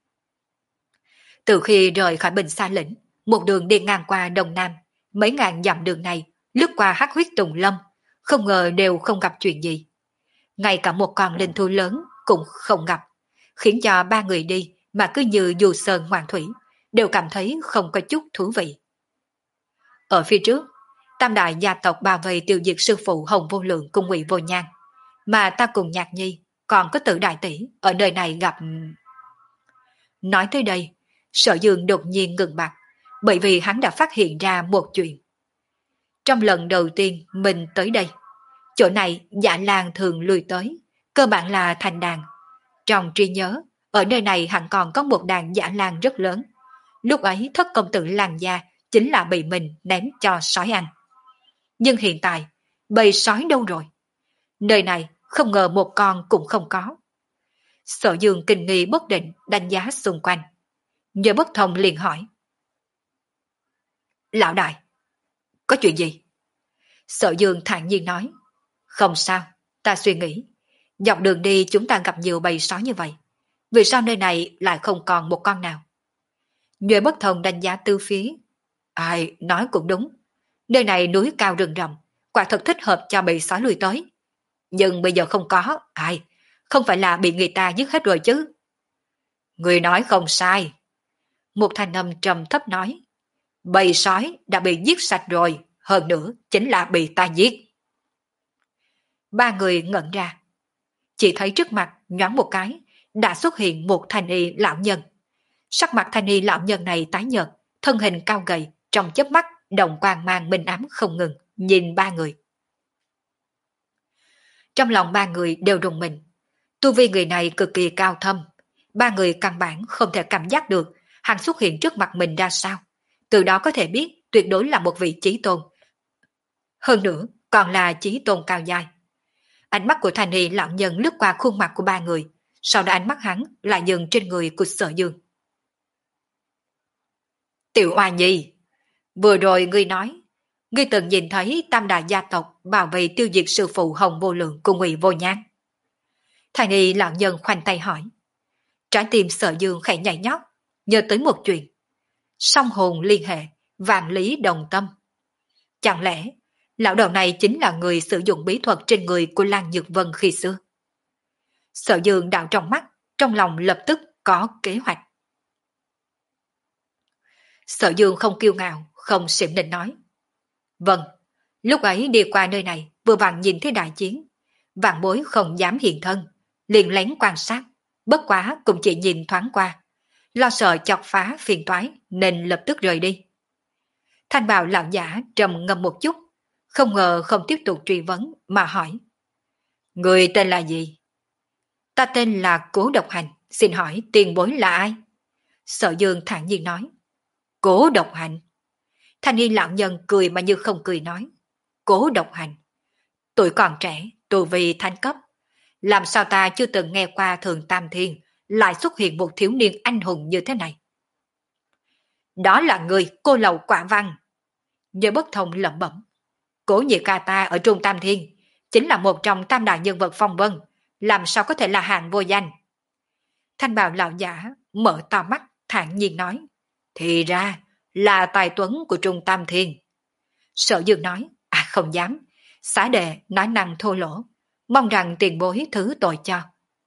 Từ khi rời khỏi Bình Sa lĩnh, một đường đi ngang qua Đông Nam, mấy ngàn dặm đường này, lướt qua Hắc Huyết Tùng Lâm, không ngờ đều không gặp chuyện gì. Ngay cả một con linh thú lớn cũng không gặp, khiến cho ba người đi mà cứ như dù sơn ngoạn thủy, đều cảm thấy không có chút thú vị. Ở phía trước, tam đại gia tộc bao vây tiêu diệt sư phụ Hồng Vô Lượng cùng Ngụy Vô Nhan, mà ta cùng Nhạc Nhi còn có Tử đại tỷ ở nơi này gặp. Nói tới đây, Sở Dương đột nhiên ngừng mặt, bởi vì hắn đã phát hiện ra một chuyện. Trong lần đầu tiên mình tới đây, chỗ này Dạ Lan thường lui tới, cơ bản là thành đàn. Trong trí nhớ, ở nơi này hẳn còn có một đàn Dạ Lan rất lớn. Lúc ấy thất công tử Lan gia chính là bị mình ném cho sói ăn. Nhưng hiện tại, bầy sói đâu rồi? Nơi này không ngờ một con cũng không có. Sở Dương kinh nghi bất định đánh giá xung quanh. Nhớ bất thông liền hỏi. Lão đại, có chuyện gì? Sở Dương thản nhiên nói. Không sao, ta suy nghĩ. Dọc đường đi chúng ta gặp nhiều bầy sói như vậy. Vì sao nơi này lại không còn một con nào? Nhớ bất thông đánh giá tư phía. Ai, nói cũng đúng. Nơi này núi cao rừng rậm, quả thật thích hợp cho bầy sói lui tới. Nhưng bây giờ không có, ai, không phải là bị người ta giết hết rồi chứ. Người nói không sai. Một thanh âm trầm thấp nói. Bầy sói đã bị giết sạch rồi, hơn nữa chính là bị ta giết. Ba người ngẩn ra. Chỉ thấy trước mặt nhoáng một cái, đã xuất hiện một thanh y lão nhân. Sắc mặt thanh y lão nhân này tái nhợt, thân hình cao gầy, trong chớp mắt đồng quang mang minh ám không ngừng, nhìn ba người. Trong lòng ba người đều rùng mình. Tu vi người này cực kỳ cao thâm. Ba người căn bản không thể cảm giác được hắn xuất hiện trước mặt mình ra sao. Từ đó có thể biết tuyệt đối là một vị chí tôn. Hơn nữa còn là chí tôn cao dài. Ánh mắt của thanh y lão nhân lướt qua khuôn mặt của ba người, sau đó ánh mắt hắn lại dừng trên người của Sở Dương. Tiểu Oa Nhi, vừa rồi ngươi nói, ngươi từng nhìn thấy tam đại gia tộc bảo vệ tiêu diệt sư phụ Hồng Vô Lượng của Ngụy Vô Nhan. Thanh y lão nhân khoanh tay hỏi. Trái tim Sở Dương khẽ nhảy nhót, nhớ tới một chuyện. Song hồn liên hệ, vạn lý đồng tâm. Chẳng lẽ lão đầu này chính là người sử dụng bí thuật trên người của Lan Nhược Vân khi xưa? Sở Dương đảo trong mắt, trong lòng lập tức có kế hoạch. Sở Dương không kiêu ngạo, không xỉm nịnh nói. Vâng, lúc ấy đi qua nơi này, vừa vặn nhìn thấy đại chiến. Vạn bối không dám hiện thân, liền lén quan sát, bất quá cũng chỉ nhìn thoáng qua. Lo sợ chọc phá phiền toái nên lập tức rời đi. Thanh bào lão giả trầm ngâm một chút, không ngờ không tiếp tục truy vấn mà hỏi. Người tên là gì? Ta tên là Cố Độc Hành, xin hỏi tiền bối là ai? Sở Dương thản nhiên nói. Cố Độc Hành. Thanh niên lão nhân cười mà như không cười nói. Cố Độc Hành. Tuổi còn trẻ, tu vi thánh cấp. Làm sao ta chưa từng nghe qua Thường Tam Thiên lại xuất hiện một thiếu niên anh hùng như thế này? Đó là người cô lầu quả văn. Nhớ bất thông lẩm bẩm. Cố nhị ca ta ở Trung Tam Thiên chính là một trong tam đại nhân vật phong vân, làm sao có thể là hạng vô danh? Thanh bào lão giả mở to mắt thản nhiên nói. Thì ra là tài tuấn của Trung Tam Thiên. Sở Dương nói. À không dám, xá đệ nói năng thô lỗ, mong rằng tiền bối thứ tội cho.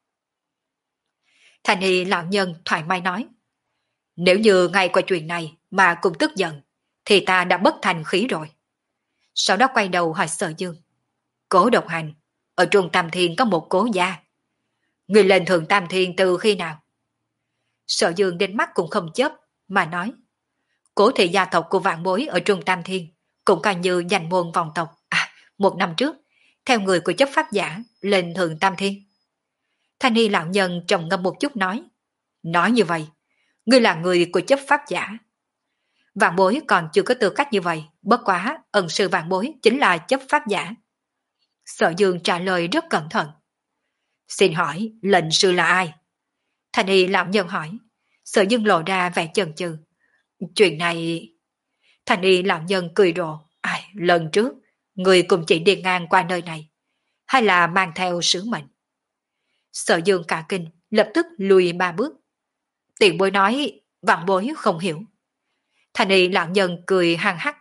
Thành y lão nhân thoải mái nói. Nếu như ngay qua chuyện này mà cũng tức giận, thì ta đã bất thành khí rồi. Sau đó quay đầu hỏi Sở Dương. Cố Độc Hành, ở Trung Tam Thiên có một cố gia. Người lên Thường Tam Thiên từ khi nào? Sở Dương đến mắt cũng không chớp mà nói. Cố thị gia tộc của vạn bối ở Trung Tam Thiên cũng coi như danh môn vòng tộc. À, một năm trước, theo người của chấp pháp giả lên Thường Tam Thiên. Thanh y lão nhân trầm ngâm một chút nói. Nói như vậy, ngươi là người của chấp pháp giả. Vạn bối còn chưa có tư cách như vậy, bất quá ẩn sư vạn bối chính là chấp pháp giả. Sở Dương trả lời rất cẩn thận. Xin hỏi lệnh sư là ai? Thanh y lão nhân hỏi. Sở Dương lộ ra vẻ chần chừ. Chuyện này... Thanh y lão nhân cười rộ. Ai, lần trước, người cùng chỉ đi ngang qua nơi này, hay là mang theo sứ mệnh? Sở Dương cả kinh, lập tức lùi ba bước. Tiền bối nói, vạn bối không hiểu. Thanh y lão nhân cười hăng hắc.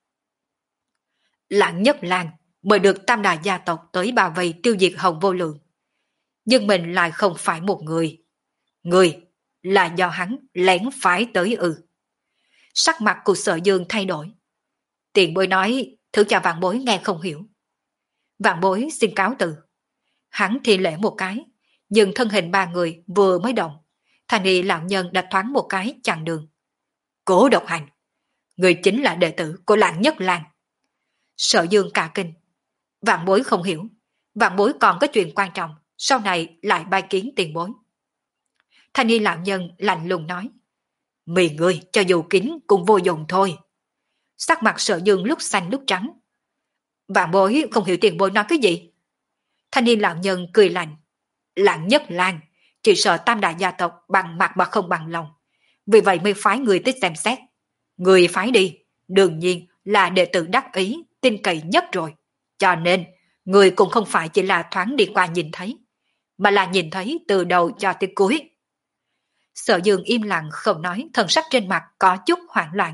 Lãng Nhất Lan mời được tam đại gia tộc tới bao vây tiêu diệt Hồng Vô Lượng. Nhưng mình lại không phải một người. Người là do hắn lén phái tới ư. Sắc mặt của Sở Dương thay đổi. Tiền bối nói, thử cho vạn bối nghe không hiểu. Vạn bối xin cáo từ. Hắn thi lễ một cái, nhưng thân hình ba người vừa mới động, Thanh y lão nhân đã thoáng một cái chặn đường. Cố độc hành, người chính là đệ tử của Lạng Nhất Lang. Sở Dương cả kinh. Vạn bối không hiểu, vạn bối còn có chuyện quan trọng, sau này lại bài kiến tiền bối. Thanh y lão nhân lạnh lùng nói. Mì ngươi cho dù kín cũng vô dụng thôi. Sắc mặt Sở Dương lúc xanh lúc trắng. Vạn bối không hiểu tiền bối nói cái gì. Thanh y lão nhân cười lạnh. Lạng Nhất Lang chỉ sợ tam đại gia tộc bằng mặt mà không bằng lòng, vì vậy mới phái người tới xem xét. Người phái đi đương nhiên là đệ tử đắc ý tin cậy nhất rồi, cho nên người cũng không phải chỉ là thoáng đi qua nhìn thấy, mà là nhìn thấy từ đầu cho tới cuối. Sở Dương im lặng không nói, thần sắc trên mặt có chút hoảng loạn.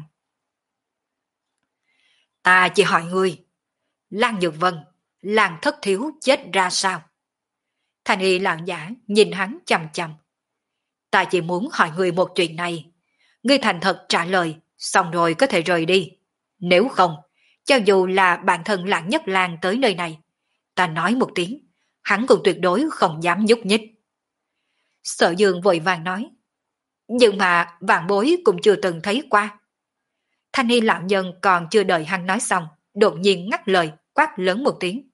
Ta chỉ hỏi ngươi, Lan Nhược Vân, Lan Thất Thiếu chết ra sao? Thanh y lạng giả nhìn hắn chằm chằm. Ta chỉ muốn hỏi ngươi một chuyện này. Ngươi thành thật trả lời, xong rồi có thể rời đi. Nếu không, cho dù là bản thân Lạng Nhất Lang tới nơi này, ta nói một tiếng, hắn cũng tuyệt đối không dám nhúc nhích. Sở Dương vội vàng nói. Nhưng mà vạn bối cũng chưa từng thấy qua. Thanh y lão nhân còn chưa đợi hắn nói xong, đột nhiên ngắt lời, quát lớn một tiếng.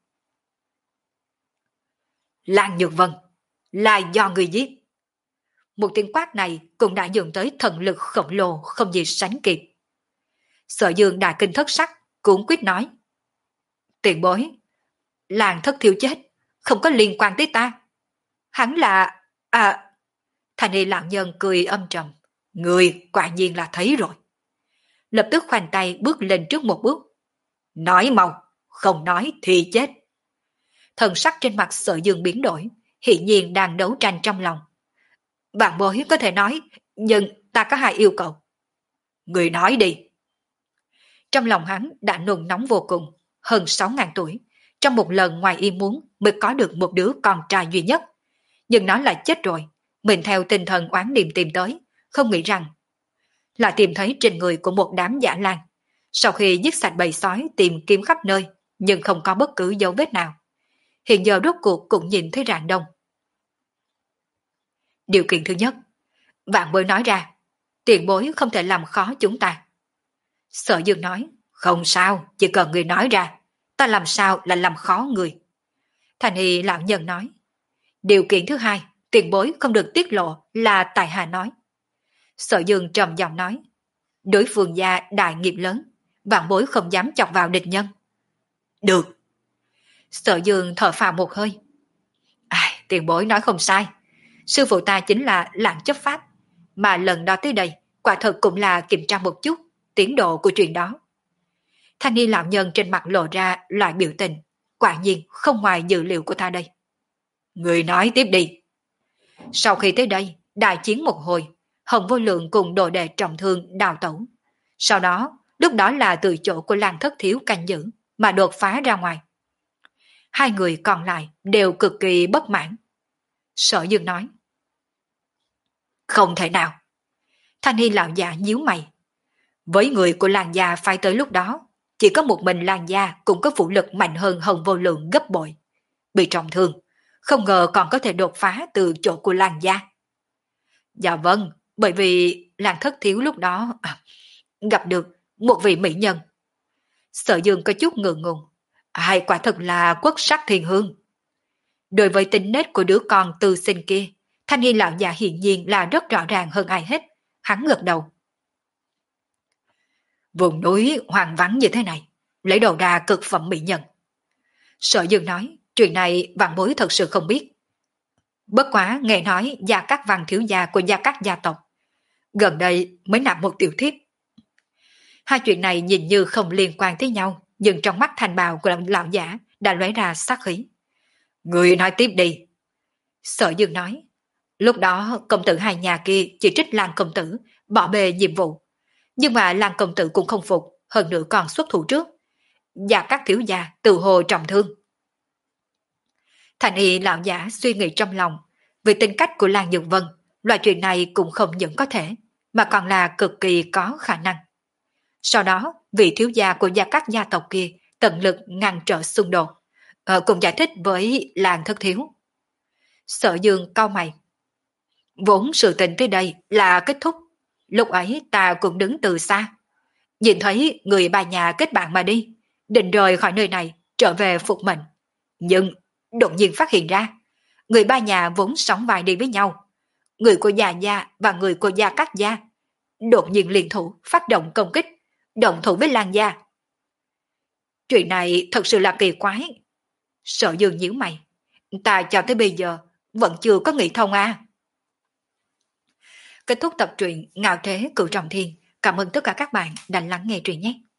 Lan Nhược Vân, là do người giết. Một tiếng quát này cũng đã dùng tới thần lực khổng lồ không gì sánh kịp. Sở Dương đại kinh thất sắc, cũng quyết nói. Tiền bối, Lan Thất Thiếu chết, không có liên quan tới ta. Hắn là... À... Thanh y lão nhân cười âm trầm. Người quả nhiên là thấy rồi. Lập tức khoanh tay bước lên trước một bước. Nói mau, không nói thì chết. Thần sắc trên mặt Sở Dương biến đổi, hiển nhiên đang đấu tranh trong lòng. Vạn bối có thể nói, nhưng ta có hai yêu cầu. Người nói đi. Trong lòng hắn đã nôn nóng vô cùng, hơn sáu ngàn tuổi, trong một lần ngoài ý muốn mới có được một đứa con trai duy nhất. Nhưng nó lại chết rồi, mình theo tinh thần oán niệm tìm tới, không nghĩ rằng là tìm thấy trên người của một đám dã lang. Sau khi giết sạch bầy sói tìm kiếm khắp nơi, nhưng không có bất cứ dấu vết nào. Hiện giờ rốt cuộc cũng nhìn thấy rạng đông. Điều kiện thứ nhất, vạn bối nói ra, tiền bối không thể làm khó chúng ta. Sở Dương nói, không sao, chỉ cần người nói ra, ta làm sao là làm khó người. Thành y lão nhân nói, điều kiện thứ hai, tiền bối không được tiết lộ là tại hạ nói. Sở Dương trầm giọng nói, đối phương gia đại nghiệp lớn, vạn bối không dám chọc vào địch nhân. Được. Sở Dương thở phào một hơi. Ai, tiền bối nói không sai. Sư phụ ta chính là Lạng chấp pháp, mà lần đó tới đây, quả thật cũng là kiểm tra một chút tiến độ của chuyện đó. Thanh niên lão nhân trên mặt lộ ra loại biểu tình, quả nhiên không ngoài dự liệu của ta đây. Người nói tiếp đi. Sau khi tới đây, đại chiến một hồi, Hồng Vô Lượng cùng đồ đệ trọng thương đào tẩu. Sau đó, lúc đó là từ chỗ của Lan Thất Thiếu canh giữ, mà đột phá ra ngoài. Hai người còn lại đều cực kỳ bất mãn. Sở Dương nói. Không thể nào. Thanh y lão già nhíu mày. Với người của Lan gia phải tới lúc đó, chỉ có một mình Lan gia cũng có vũ lực mạnh hơn Hồng Vô Lượng gấp bội. Bị trọng thương, không ngờ còn có thể đột phá từ chỗ của Lan gia. Dạ vâng, bởi vì Lan Thất Thiếu lúc đó à, gặp được một vị mỹ nhân. Sở Dương có chút ngượng ngùng. Hay quả thật là quốc sắc thiên hương. Đối với tính nết của đứa con tư sinh kia, thanh niên lão già hiển nhiên là rất rõ ràng hơn ai hết. Hắn gật đầu. Vùng núi hoang vắng như thế này, lấy đầu ra cực phẩm mỹ nhân. Sở Dương nói, chuyện này vạn bối thật sự không biết. Bất quá nghe nói gia các văn thiếu gia của gia các gia tộc gần đây mới nạp một tiểu thiếp. Hai chuyện này nhìn như không liên quan tới nhau, nhưng trong mắt thanh bào của lão giả đã lóe ra sát khí. Người nói tiếp đi. Sở Dương nói, lúc đó công tử hai nhà kia chỉ trích Lan công tử bỏ bê nhiệm vụ, nhưng mà Lan công tử cũng không phục, hơn nữa còn xuất thủ trước. Và các thiếu gia tự hồ trọng thương. Thành y lão giả suy nghĩ trong lòng, vì tính cách của Lan Nhược Vân, loại chuyện này cũng không những có thể, mà còn là cực kỳ có khả năng. Sau đó, vị thiếu gia của gia các gia tộc kia tận lực ngăn trở xung đột, ờ, cùng giải thích với Lan Thất Thiếu. Sở Dương cau mày. Vốn sự tình tới đây là kết thúc. Lúc ấy ta cũng đứng từ xa. Nhìn thấy người ba nhà kết bạn mà đi, định rời khỏi nơi này, trở về phục mệnh. Nhưng đột nhiên phát hiện ra, người ba nhà vốn sống vài đi với nhau. Người của Gia Gia và người của Gia Cát Gia đột nhiên liên thủ phát động công kích, động thủ với Lan Gia. Chuyện này thật sự là kỳ quái. Sở Dương nhíu mày. Ta cho tới bây giờ vẫn chưa có nghĩ thông à. Kết thúc tập truyện Ngạo Thế Cửu Trọng Thiên. Cảm ơn tất cả các bạn đã lắng nghe truyện nhé.